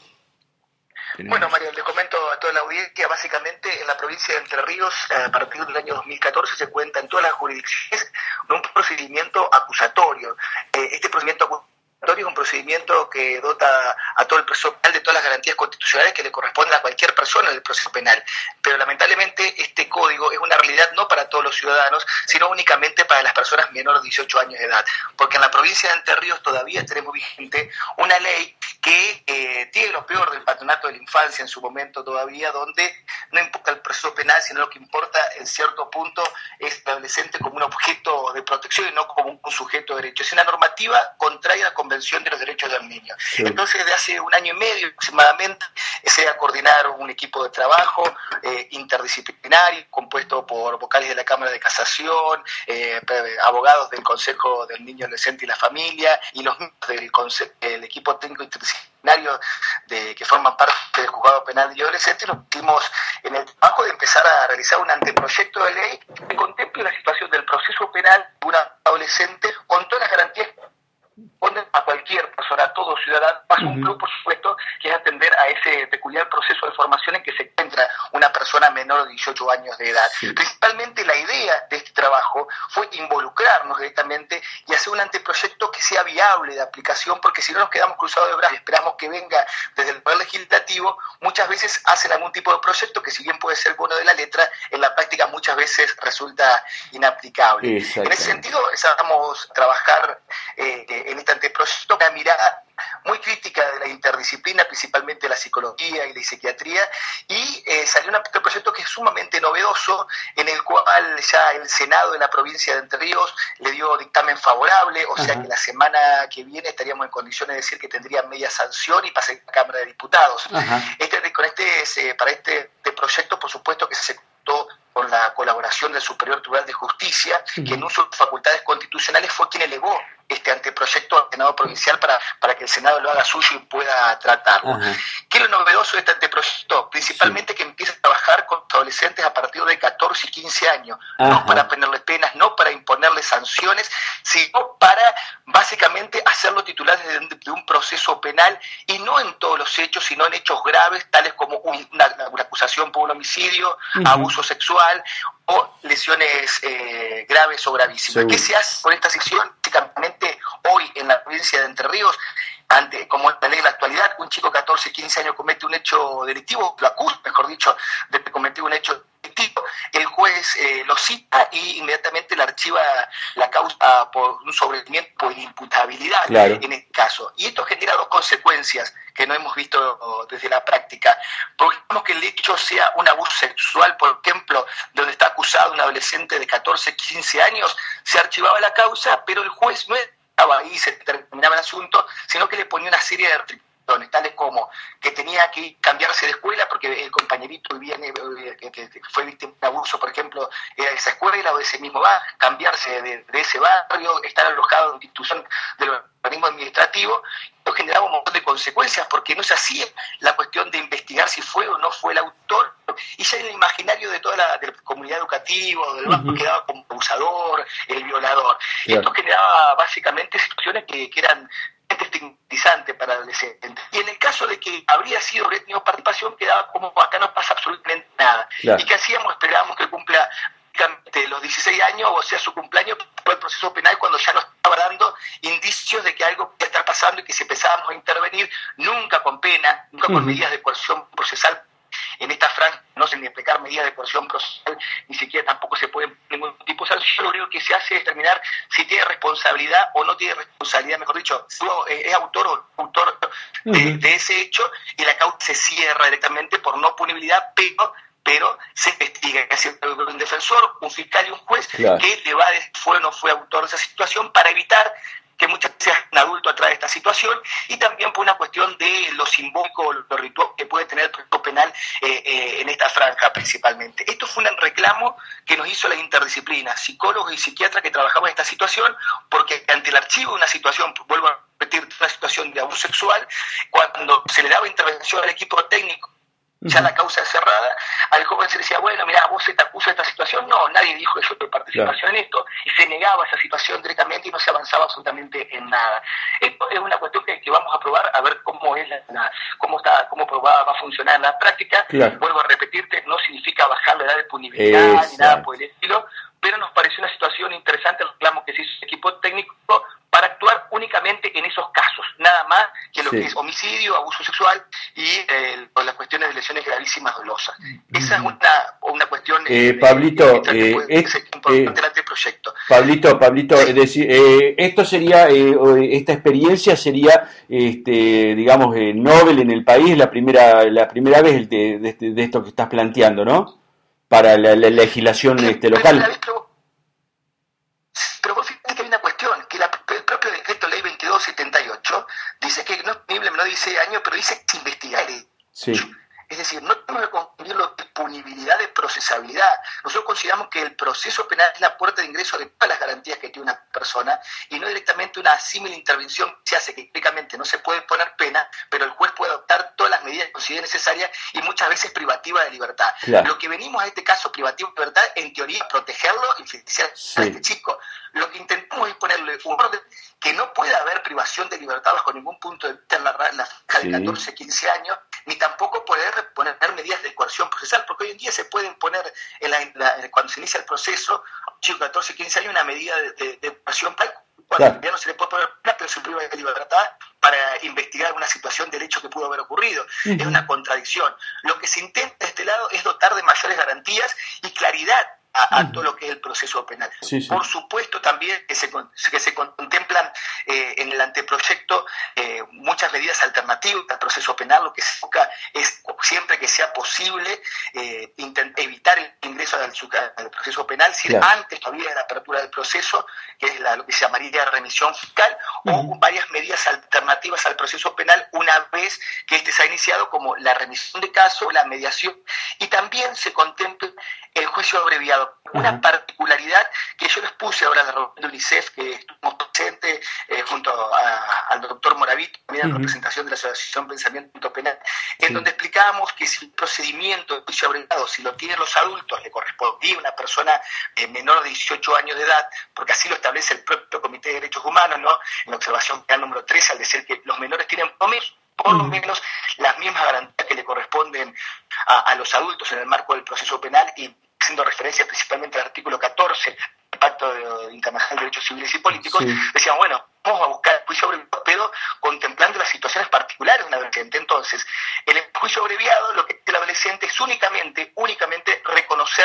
Bueno, Mario, les comento a toda la audiencia, básicamente en la provincia de Entre Ríos, a partir del año dos mil catorce, se cuenta en todas las jurisdicciones un procedimiento acusatorio. Eh, este procedimiento acusatorio es un procedimiento que dota a todo el proceso penal de todas las garantías constitucionales que le corresponden a cualquier persona en el proceso penal. Pero lamentablemente este código es una realidad no para todos los ciudadanos, sino únicamente para las personas menores de dieciocho años de edad. Porque en la provincia de Entre Ríos todavía tenemos vigente una ley que eh, tiene lo peor del patronato de la infancia en su momento todavía, donde no importa el proceso penal, sino lo que importa en cierto punto es el adolescente como un objeto de protección y no como un, un sujeto de derecho. Es una normativa contraria a la Convención de los Derechos del Niño. Sí. Entonces, desde hace un año y medio aproximadamente, se ha coordinado un equipo de trabajo eh, interdisciplinario, compuesto por vocales de la Cámara de Casación, eh, abogados del Consejo del Niño, Adolescente y la Familia, y los miembros del, conce- del equipo técnico interdisciplinario de, que forman parte del Juzgado Penal de Adolescentes. Nos pusimos en el trabajo de empezar a realizar un anteproyecto de ley que contemple la situación del proceso penal de un adolescente con todas las garantías ponen a cualquier persona, a todo ciudadano, más un plus, por supuesto, que es atender a ese peculiar proceso de formación en que se encuentra una persona menor de dieciocho años de edad. Sí. Principalmente la idea de este trabajo fue involucrarnos directamente y hacer un anteproyecto que sea viable de aplicación, porque si no nos quedamos cruzados de brazos y esperamos que venga desde el Poder Legislativo, muchas veces hacen algún tipo de proyecto que, si bien puede ser bueno de la letra, en la práctica muchas veces resulta inaplicable. En ese sentido, empezamos a trabajar eh, en este anteproyecto, una mirada muy crítica de la interdisciplina, principalmente la psicología y la psiquiatría, y eh, salió un proyecto que es sumamente novedoso, en el cual ya el Senado de la provincia de Entre Ríos le dio dictamen favorable, o sea, uh-huh, que la semana que viene estaríamos en condiciones de decir que tendría media sanción y pase a la Cámara de Diputados. Uh-huh. Este, con este, eh, para este, este proyecto, por supuesto que se ejecutó con la colaboración del Superior Tribunal de Justicia, uh-huh, que en uso de facultades constitucionales fue quien elevó este anteproyecto al Senado provincial para, para que el Senado lo haga suyo y pueda tratarlo. Uh-huh. ¿Qué es lo novedoso de este anteproyecto? Principalmente, sí, que empieza a trabajar con adolescentes a partir de catorce y quince años, uh-huh, no para ponerles penas, no para imponerles sanciones, sino para básicamente hacerlo titulares de, de un proceso penal, y no en todos los hechos, sino en hechos graves, tales como un, una, una acusación por un homicidio, uh-huh, abuso sexual o lesiones eh, graves o gravísimas. Sí. ¿Qué se hace con esta sección? Básicamente, hoy en la provincia de Entre Ríos, ante, como es la ley de la actualidad, un chico de catorce, quince años comete un hecho delictivo, lo acusa, mejor dicho, de cometer un hecho delictivo, el juez juez eh, lo cita y inmediatamente le archiva la causa por un sobreseimiento por inimputabilidad, claro, en este caso. Y esto genera dos consecuencias que no hemos visto desde la práctica. Porque digamos que el hecho sea un abuso sexual, por ejemplo, donde está acusado un adolescente de catorce, quince años, se archivaba la causa, pero el juez no estaba ahí, se terminaba el asunto, sino que le ponía una serie de restricciones, tales como que tenía que cambiarse de escuela porque el compañerito viene, que, que, que fue víctima de abuso, por ejemplo, era de esa escuela o de ese mismo barrio, cambiarse de, de ese barrio, estar alojado en una institución del organismo administrativo. Esto generaba un montón de consecuencias porque no se hacía la cuestión de investigar si fue o no fue el autor, y ya en el imaginario de toda la, de la comunidad educativa, del banco, uh-huh, quedaba como abusador, el violador. Claro. Esto generaba básicamente situaciones que, que eran estigmatizante para adolescentes. Y en el caso de que habría sido habría tenido participación, quedaba como acá no pasa absolutamente nada. Claro. ¿Y qué hacíamos? Esperábamos que cumpla los dieciséis años, o sea, su cumpleaños, por el proceso penal, cuando ya nos estaba dando indicios de que algo podía estar pasando y que si empezábamos a intervenir, nunca con pena, nunca con uh-huh. medidas de coerción procesal. En esta franja no se ni aplicar medidas de coerción procesal, ni siquiera tampoco se puede ningún tipo de sanción. Lo único que se hace es determinar si tiene responsabilidad o no tiene responsabilidad, mejor dicho, si es autor o no autor de, uh-huh. de ese hecho, y la causa se cierra directamente por no punibilidad, pero pero se investiga, que hace un defensor, un fiscal y un juez, claro, que le va a decir fue o no fue autor de esa situación, para evitar que muchas veces un adulto atrás de esta situación, y también por una cuestión de lo simbólico, lo ritual que puede tener el proceso penal eh, eh, en esta franja principalmente. Esto fue un reclamo que nos hizo la interdisciplina, psicólogos y psiquiatras que trabajamos en esta situación, porque ante el archivo de una situación, vuelvo a repetir, una situación de abuso sexual, cuando se le daba intervención al equipo técnico, ya la causa es cerrada, al joven se le decía, bueno, mira, vos se te acusa de esta situación. No, nadie dijo que yo tuve participación claro. en esto, y se negaba esa situación directamente y no se avanzaba absolutamente en nada. Esto es una cuestión que, que vamos a probar, a ver cómo es la, la cómo está, cómo probada, va a funcionar en la práctica. Claro. Vuelvo a repetirte, no significa bajar la edad de punibilidad Exacto. ni nada por el estilo, pero nos pareció una situación interesante el reclamo que se hizo el equipo técnico para actuar únicamente en esos casos, nada más que lo sí. que es homicidio, abuso sexual y eh, las cuestiones de lesiones gravísimas dolosas. Esa es una, una cuestión eh, eh, Pablito, que eh, puede ser importante eh, del proyecto. Pablito, Pablito, sí. es decir, eh, esto sería, eh, esta experiencia sería, este, digamos, eh, novel en el país, la primera, la primera vez de, de, de esto que estás planteando, ¿no? Para la, la legislación sí, este, local. Pero, pero vos fíjate que hay una cuestión, que la, el propio decreto ley veintidós setenta y ocho dice que no es punible menor de dieciséis años, pero dice que investigar. Sí. Es decir, no tenemos que confundir lo que es punibilidad de procesabilidad. Nosotros consideramos que el proceso penal es la puerta de ingreso de todas las garantías que tiene una persona y no directamente una símil intervención que se hace que técnicamente no se puede poner pena, pero el juez puede adoptar todas las medidas que considere necesarias y muchas veces privativa de libertad. Claro. Lo que venimos a este caso privativo de libertad, en teoría, protegerlo y beneficiar sí. a este chico. Lo que intentamos es ponerle un orden que no pueda haber privación de libertad bajo ningún punto de vista en la, en la franja sí. de catorce, quince años, ni tampoco poder poner medidas de coerción procesal, porque hoy en día se pueden poner, en la, en la, cuando se inicia el proceso, chicos de catorce, quince años, una medida de, de, de coerción para cuando claro. ya no se le puede poner pena, pero se priva de libertad para investigar una situación de hecho que pudo haber ocurrido. Uh-huh. Es una contradicción. Lo que se intenta de este lado es dotar de mayores garantías y claridad a, a todo lo que es el proceso penal. Sí, sí. Por supuesto también que se, que se contemplan eh, en el anteproyecto eh, muchas medidas alternativas al proceso penal. Lo que se busca es siempre que sea posible eh, intent- evitar el ingreso al, al proceso penal, si claro. antes todavía de la apertura del proceso, que es la, lo que se llamaría remisión fiscal, uh-huh. o varias medidas alternativas al proceso penal una vez que este se ha iniciado, como la remisión de caso, la mediación, y también se contempla el juicio abreviado. Una uh-huh. particularidad que yo les puse ahora en la reunión de UNICEF, que estuvimos presentes eh, junto a, al doctor Moravito, también uh-huh. en representación de la Asociación Pensamiento Penal, en sí. donde explicábamos que si el procedimiento de juicio abreviado, si lo tienen los adultos, le correspondía a una persona eh, menor de dieciocho años de edad, porque así lo establece el propio Comité de Derechos Humanos, ¿no? En la observación penal número trece, al decir que los menores tienen por lo menos, por lo menos las mismas garantías que le corresponden a, a los adultos en el marco del proceso penal, y haciendo referencia principalmente al artículo catorce del Pacto Internacional de Derechos Civiles y Políticos, sí. decían, bueno, vamos a buscar el juicio abreviado, pero contemplando las situaciones particulares de un adolescente. Entonces, en el juicio abreviado, lo que hace el adolescente es únicamente, únicamente reconocer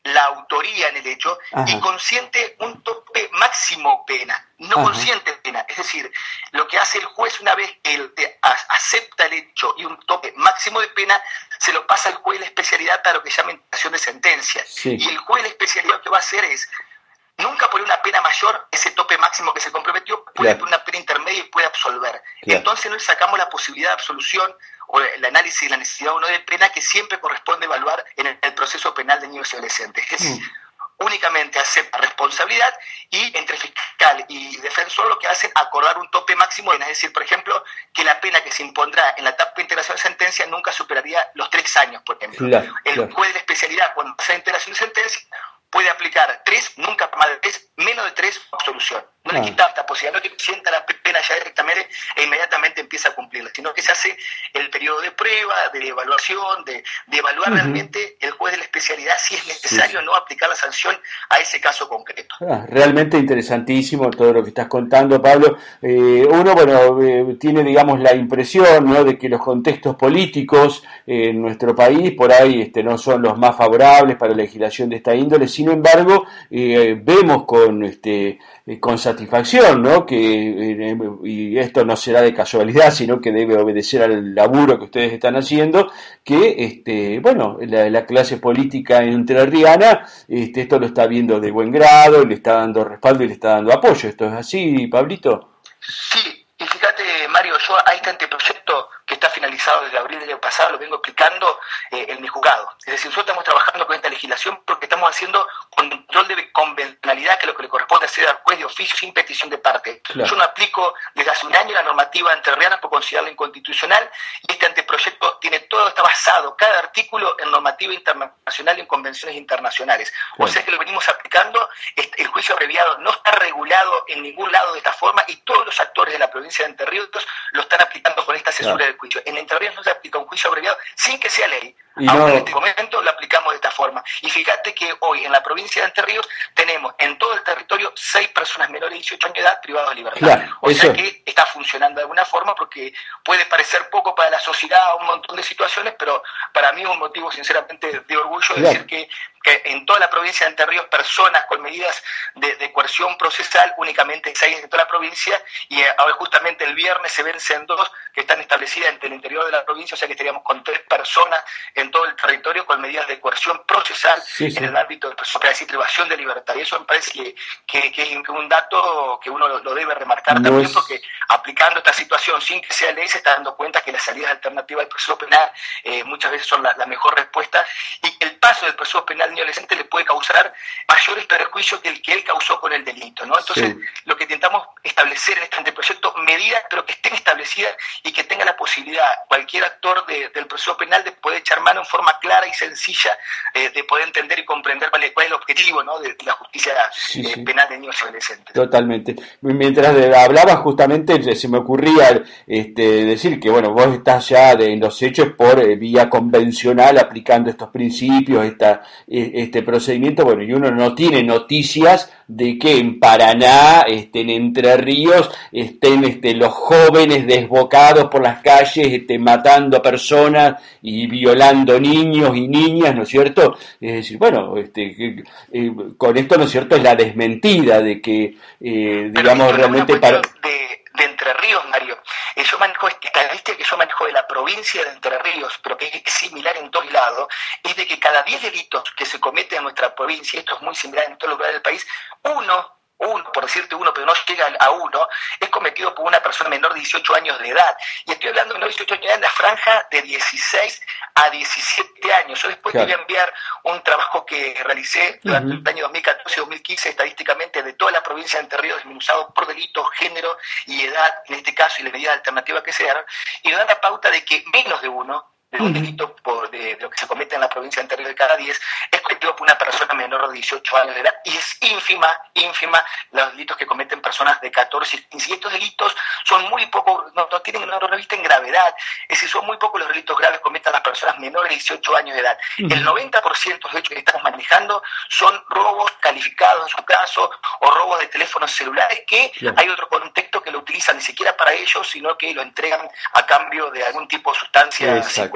la autoría en el hecho, Ajá. y consciente un tope máximo pena, no Ajá. consciente pena. Es decir, lo que hace el juez una vez que él acepta el hecho y un tope máximo de pena, se lo pasa al juez de la especialidad para lo que llama imitación de sentencia. Sí. Y el juez de la especialidad lo que va a hacer es nunca poner una pena mayor, ese tope máximo que se comprometió, puede Claro. poner una pena intermedia y puede absolver. Claro. Entonces no le sacamos la posibilidad de absolución o el análisis de la necesidad o no de pena que siempre corresponde evaluar en el, el proceso penal de niños y adolescentes. Es decir, mm. únicamente acepta responsabilidad y entre fiscal y defensor lo que hacen es acordar un tope máximo, es decir, por ejemplo, que la pena que se impondrá en la etapa de integración de sentencia nunca superaría los tres años, por ejemplo. Claro, el claro. juez de especialidad, cuando hace integración de sentencia, puede aplicar tres, nunca más de tres, menos de tres, absolución. No ah. le quita esta posibilidad, no que sienta la pena ya directamente e inmediatamente empieza a cumplirla, sino que se hace el periodo de prueba, de evaluación, de, de evaluar uh-huh. realmente el juez de la especialidad si es necesario o sí. no aplicar la sanción a ese caso concreto. Ah, realmente interesantísimo todo lo que estás contando, Pablo. Eh, uno, bueno, eh, tiene, digamos, la impresión, ¿no?, de que los contextos políticos eh, en nuestro país por ahí este, no son los más favorables para la legislación de esta índole. Sin embargo, eh, vemos con este eh, con satisfacción, ¿no?, que eh, y esto no será de casualidad, sino que debe obedecer al laburo que ustedes están haciendo, que este bueno la, la clase política entrerriana este, esto lo está viendo de buen grado, le está dando respaldo y le está dando apoyo. ¿Esto es así, Pablito? Sí, y fíjate, Mario, yo a este anteproyecto que está finalizado desde abril del año pasado lo vengo explicando eh, en mi juzgado. Es decir, nosotros estamos trabajando con esta legislación porque estamos haciendo control de convencionalidad, que es lo que le corresponde hacer al juez de oficio sin petición de parte. Claro. Yo no aplico desde hace un año la normativa entrerriana por considerarla inconstitucional, y este anteproyecto tiene todo, está basado, cada artículo, en normativa internacional y en convenciones internacionales. Claro. O sea que lo venimos aplicando. El juicio abreviado no está regulado en ningún lado de esta forma, y todos los actores de la provincia de Entre Ríos lo están aplicando con esta cesura claro. del juicio. En Entre Ríos no se aplica un juicio abreviado sin que sea ley. Y Aún no... en este momento lo aplicamos de esta forma. Y fíjate que hoy en la provincia de Entre Ríos tenemos en todo el territorio seis personas menores de dieciocho años de edad privadas de libertad. Claro, o sea eso... que está funcionando de alguna forma, porque puede parecer poco para la sociedad un montón de situaciones, pero para mí es un motivo sinceramente de orgullo claro. decir que, que en toda la provincia de Entre Ríos personas con medidas de, de coerción procesal únicamente seis en toda la provincia, y ahora justamente el viernes se vencen dos que están establecidas en el interior de la provincia, o sea que estaríamos con tres personas en todo el territorio con medidas de coerción procesal sí, sí. en el ámbito de decir, privación de libertad. Y eso me parece que, que, que es un dato que uno lo, lo debe remarcar no también, es... porque aplicando esta situación sin que sea ley se está dando cuenta que las salidas alternativas del proceso penal eh, muchas veces son la, la mejor respuesta, y que el paso del proceso penal niño adolescente le puede causar mayores perjuicios que el que él causó con el delito, ¿no? Entonces, sí. lo que intentamos establecer en este anteproyecto, medidas, pero que estén establecidas y que tenga la posibilidad cualquier actor de, del proceso penal de poder echar mano en forma clara y sencilla eh, de poder entender y comprender cuál es, cuál es el objetivo, ¿no?, de, de la justicia sí, eh, sí. penal de niños y adolescentes. Totalmente. Mientras hablabas justamente se me ocurría este, decir que bueno, vos estás ya de, en los hechos por eh, vía convencional aplicando estos principios, esta, este procedimiento, bueno, y uno no tiene noticias de que en Paraná, este, en Entre Ríos, estén este, los jóvenes desbocados por las calles, este, matando a personas y violando niños y niñas, ¿no es cierto? Es decir, bueno, este, eh, con esto, ¿no es cierto?, es la desmentida de que, eh, digamos, Pero, realmente para... De, de Entre Ríos, Mario, eh, yo manejo esta estadística que yo manejo de la provincia de Entre Ríos, pero que es similar en todos lados, es de que cada diez delitos que se cometen en nuestra provincia, esto es muy similar en todos los lugares del país, uno uno, por decirte uno, pero no llega a uno, es cometido por una persona menor de dieciocho años de edad. Y estoy hablando de menor de dieciocho años de edad en la franja de dieciséis a diecisiete años. Yo después claro. te voy a enviar un trabajo que realicé durante uh-huh. el año dos mil catorce y dos mil quince, estadísticamente de toda la provincia de Entre Ríos, desmenuzado por delito, género y edad, en este caso, y las medidas alternativas que se dan, y nos dan la pauta de que menos de uno, de un delito por, de, de lo que se comete en la provincia de Entre Ríos de cada diez, es cometido por una persona menor de dieciocho años de edad, y es ínfima, ínfima los delitos que cometen personas de catorce y quince. Y estos delitos son muy pocos, no, no tienen una revista en gravedad, es decir, son muy pocos los delitos graves que cometen las personas menores de dieciocho años de edad. Uh-huh. El noventa por ciento de los hechos que estamos manejando son robos calificados en su caso, o robos de teléfonos celulares, que yeah. hay otro contexto que lo utilizan ni siquiera para ellos, sino que lo entregan a cambio de algún tipo de sustancia psicoactiva.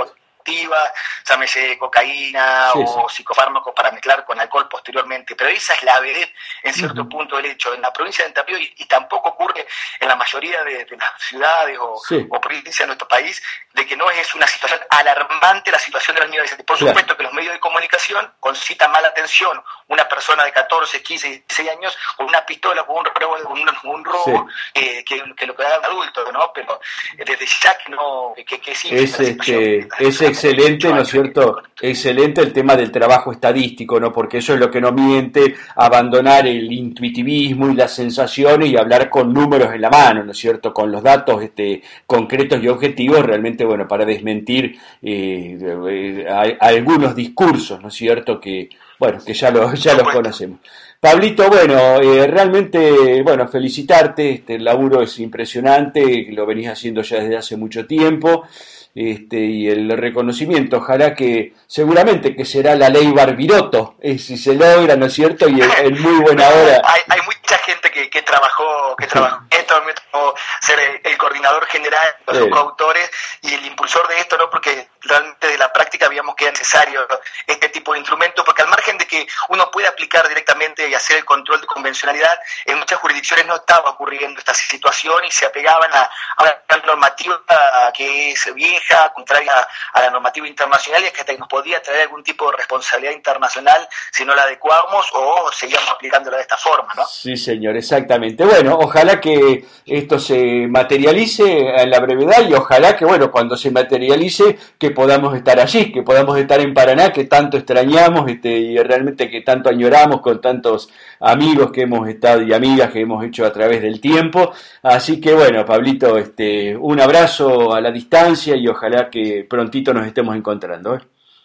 psicoactiva, llámese cocaína sí, o sí. psicofármacos para mezclar con alcohol posteriormente, pero esa es la vedette en cierto Uh-huh. punto del hecho. En la provincia de Entre Ríos, y, y tampoco ocurre en la mayoría de, de las ciudades o, sí. o provincias de nuestro país, de que no es una situación alarmante la situación de los niños. Por Claro. supuesto que los medios de comunicación concitan mala atención una persona de catorce, quince, dieciséis años con una pistola, con un robo, con un, con un robo Sí. eh, que, que lo que da un adulto, ¿no? Pero desde ya que no, que, que sí. Es, este, es excelente, ¿no es cierto? Excelente el tema del trabajo estadístico, ¿no? Porque eso es lo que no miente, abandonar el intuitivismo y las sensaciones y hablar con números en la mano, ¿no es cierto? Con los datos este, concretos y objetivos, realmente, bueno, para desmentir eh, eh, a, a algunos discursos, ¿no es cierto? Que, bueno, que ya, lo, ya los conocemos. Pablito, bueno, eh, realmente, bueno, felicitarte, este, el laburo es impresionante, lo venís haciendo ya desde hace mucho tiempo, este, y el reconocimiento, ojalá que, seguramente que será la ley Barbiroto, eh, si se logra, ¿no es cierto?, y en, en muy buena hora. Hay, hay mucha gente que, que trabajó, que trabajó en esto, me tocó ser el, el coordinador general, los Sí. coautores y el impulsor de esto, ¿no? Porque realmente de la práctica veíamos que era necesario este tipo de instrumentos, porque al margen de que uno puede aplicar directamente y hacer el control de convencionalidad, en muchas jurisdicciones no estaba ocurriendo esta situación y se apegaban a, a una normativa que es vieja, contraria a la normativa internacional, y que hasta nos podía traer algún tipo de responsabilidad internacional si no la adecuábamos o seguíamos aplicándola de esta forma, ¿no? Sí, señor, exactamente. Bueno, ojalá que esto se materialice en la brevedad y ojalá que, bueno, cuando se materialice, que podamos estar allí, que podamos estar en Paraná, que tanto extrañamos este, y realmente que tanto añoramos con tantos amigos que hemos estado y amigas que hemos hecho a través del tiempo. Así que, bueno, Pablito, este, un abrazo a la distancia y ojalá que prontito nos estemos encontrando, ¿eh?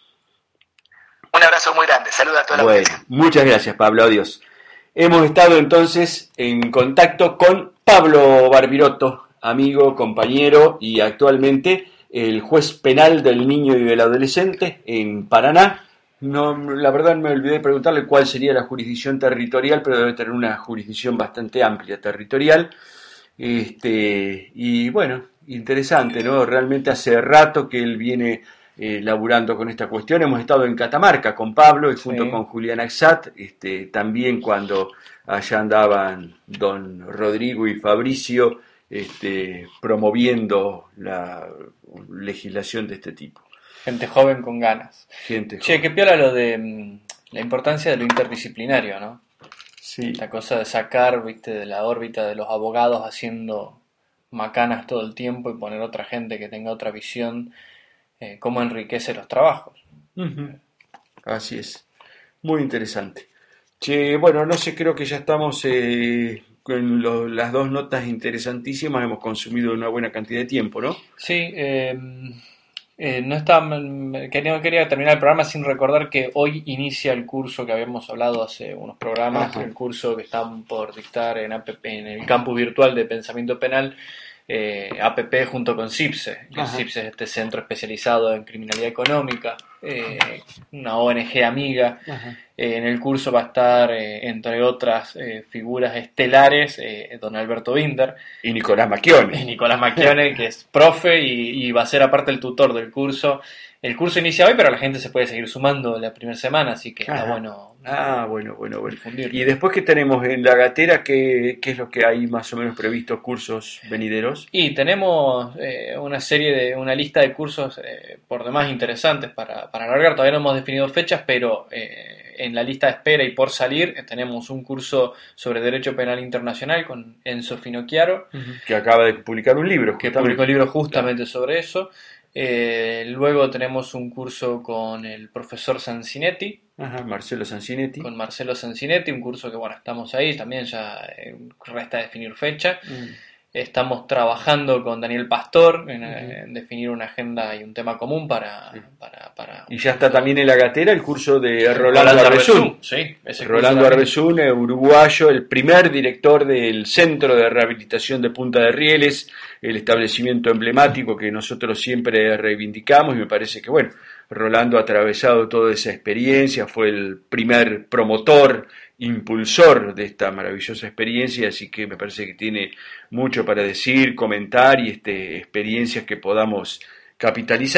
Un abrazo muy grande, saluda a toda la Bueno, audiencia. muchas gracias, Pablo, adiós. Hemos estado entonces en contacto con Pablo Barbiroto, amigo, compañero y actualmente el juez penal del niño y del adolescente en Paraná. No, la verdad me olvidé de preguntarle cuál sería la jurisdicción territorial, pero debe tener una jurisdicción bastante amplia territorial. Este, y bueno, interesante, ¿no? Realmente hace rato que él viene eh, laburando con esta cuestión. Hemos estado en Catamarca con Pablo y junto Sí. con Julián Axat, este, también cuando allá andaban don Rodrigo y Fabricio este, promoviendo la legislación de este tipo. Gente joven con ganas. Gente Che, joven. qué piola lo de mm, la importancia de lo interdisciplinario, ¿no? Sí. La cosa de sacar, viste, de la órbita de los abogados haciendo macanas todo el tiempo y poner otra gente que tenga otra visión, eh, cómo enriquece los trabajos. Ujú. Así es. Muy interesante. Che, bueno, no sé, creo que ya estamos eh, con lo- las dos notas interesantísimas. Hemos consumido una buena cantidad de tiempo, ¿no? Sí, eh, eh, no está, quería, quería terminar el programa sin recordar que hoy inicia el curso que habíamos hablado hace unos programas, Ajá. el curso que están por dictar en, A P P, en el campus virtual de pensamiento penal, eh, A P P junto con CIPSE. El Ajá. CIPSE es este centro especializado en criminalidad económica, eh, una O N G amiga. Ajá. Eh, en el curso va a estar, eh, entre otras eh, figuras estelares, eh, don Alberto Binder, Y Nicolás y Macchione. Nicolás Macchione, que es profe y, y va a ser aparte el tutor del curso. El curso inicia hoy, pero la gente se puede seguir sumando la primera semana, así que está Ajá. bueno Ah, bueno, bueno, bueno. difundirlo. Y después que tenemos en la gatera, ¿qué, qué es lo que hay más o menos previsto cursos venideros? Y tenemos eh, una serie de, una lista de cursos eh, por demás interesantes para, para alargar. Todavía no hemos definido fechas, pero eh, en la lista de espera y por salir eh, tenemos un curso sobre Derecho Penal Internacional con Enzo Finocchiaro, Que acaba de publicar un libro. que justamente. publicó el libro justamente sobre eso. Eh, luego tenemos un curso con el profesor Sancinetti, Ajá, Marcelo Sancinetti. con Marcelo Sancinetti, un curso que bueno, estamos ahí, también ya eh, resta definir fecha. Mm. Estamos trabajando con Daniel Pastor en, Ujú. en definir una agenda y un tema común para... Sí. para, para Y ya está también en la gatera el curso de Rolando, Rolando Arbezún. Arbezún, sí, ese curso Rolando también. Arbezún, eh, uruguayo, el primer director del Centro de Rehabilitación de Punta de Rieles, el establecimiento emblemático que nosotros siempre reivindicamos, y me parece que, bueno, Rolando ha atravesado toda esa experiencia, fue el primer promotor, impulsor de esta maravillosa experiencia, así que me parece que tiene mucho para decir, comentar y este, experiencias que podamos capitalizar.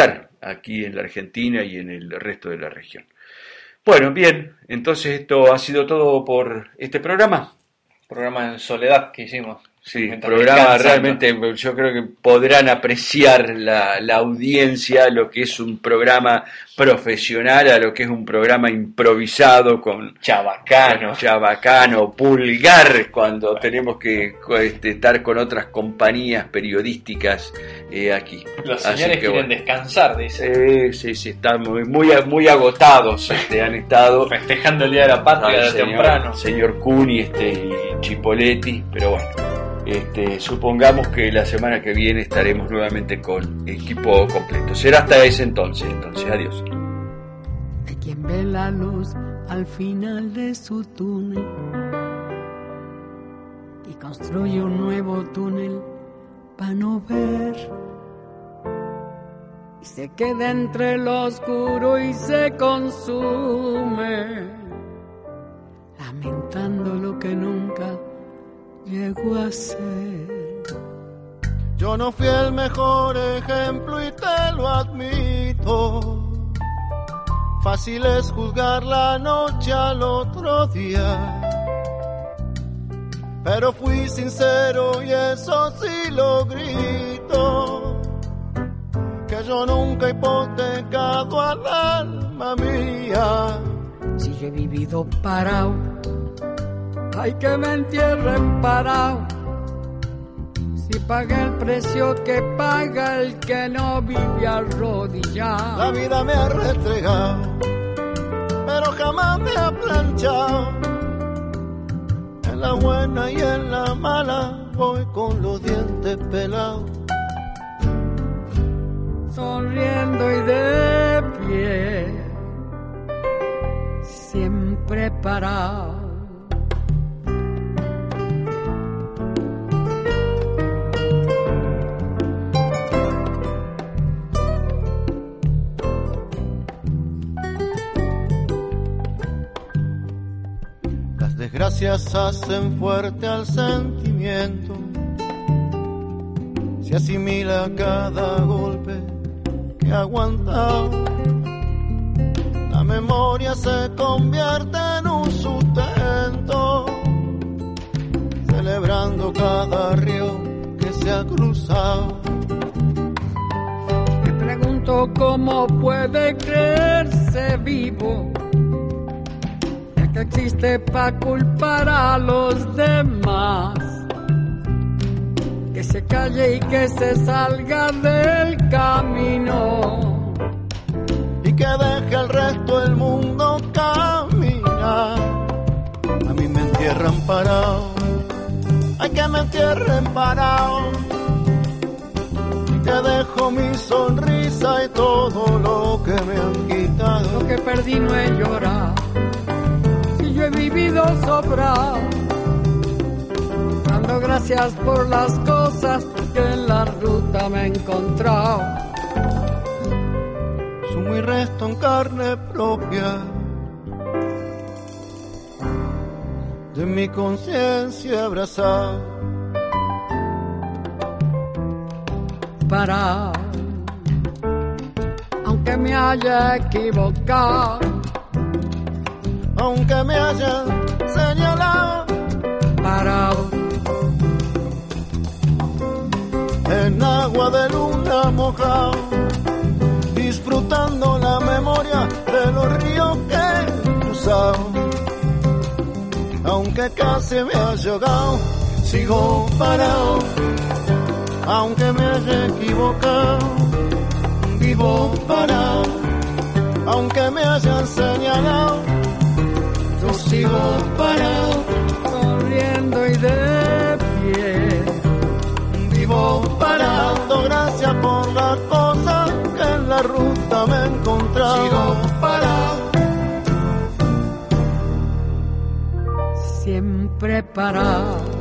aquí en la Argentina y en el resto de la región. Bueno, bien, entonces esto ha sido todo por este programa. Programa en soledad que hicimos. Sí, programa realmente, yo creo que podrán apreciar la, la audiencia lo que es un programa profesional a lo que es un programa improvisado con chabacano, con chabacano, vulgar, cuando bueno. tenemos que este, estar con otras compañías periodísticas eh, aquí. Los señores que, quieren bueno. descansar, dice. Eh, sí, sí, están muy, muy, muy agotados, este, han estado festejando el Día de la Patria de señor, temprano. Señor Cuni este, y Chipoletti, pero bueno. Este, supongamos que la semana que viene estaremos nuevamente con equipo completo. Será hasta ese entonces, entonces, adiós. Hay quien ve la luz al final de su túnel y construye un nuevo túnel para no ver, y se queda entre lo oscuro y se consume, lamentando lo que nunca llegó a ser. Yo no fui el mejor ejemplo y te lo admito. Fácil es juzgar la noche al otro día, pero fui sincero y eso sí lo grito, que yo nunca he hipotecado al alma mía. Si yo he vivido parado, hay que me entierren parado. Si pagué el precio que paga el que no vive arrodillado. La vida me ha restregado, pero jamás me ha planchado. En la buena y en la mala voy con los dientes pelados, sonriendo y de pie, siempre parado. Desgracias hacen fuerte al sentimiento, se asimila cada golpe que ha aguantado. La memoria se convierte en un sustento, celebrando cada río que se ha cruzado. Me pregunto cómo puede creerse vivo, que existe para culpar a los demás, que se calle y que se salga del camino y que deje el resto del mundo caminar. A mí me entierran parado, hay que me entierren parado, y que dejo mi sonrisa y todo lo que me han quitado. Lo que perdí no he llorado, yo he vivido sobrado, dando gracias por las cosas que en la ruta me he encontrado. Sumo y resto en carne propia de mi conciencia abrazado. Parado, aunque me haya equivocado, aunque me hayan señalado, parado en agua de luna mojado, disfrutando la memoria de los ríos que he cruzado. Aunque casi me haya ahogado, sigo parado, aunque me haya equivocado, vivo parado, aunque me hayan señalado, yo sigo parado, sonriendo y de pie, vivo parado, gracias por las cosas que en la ruta me he encontrado. Sigo parado, siempre parado.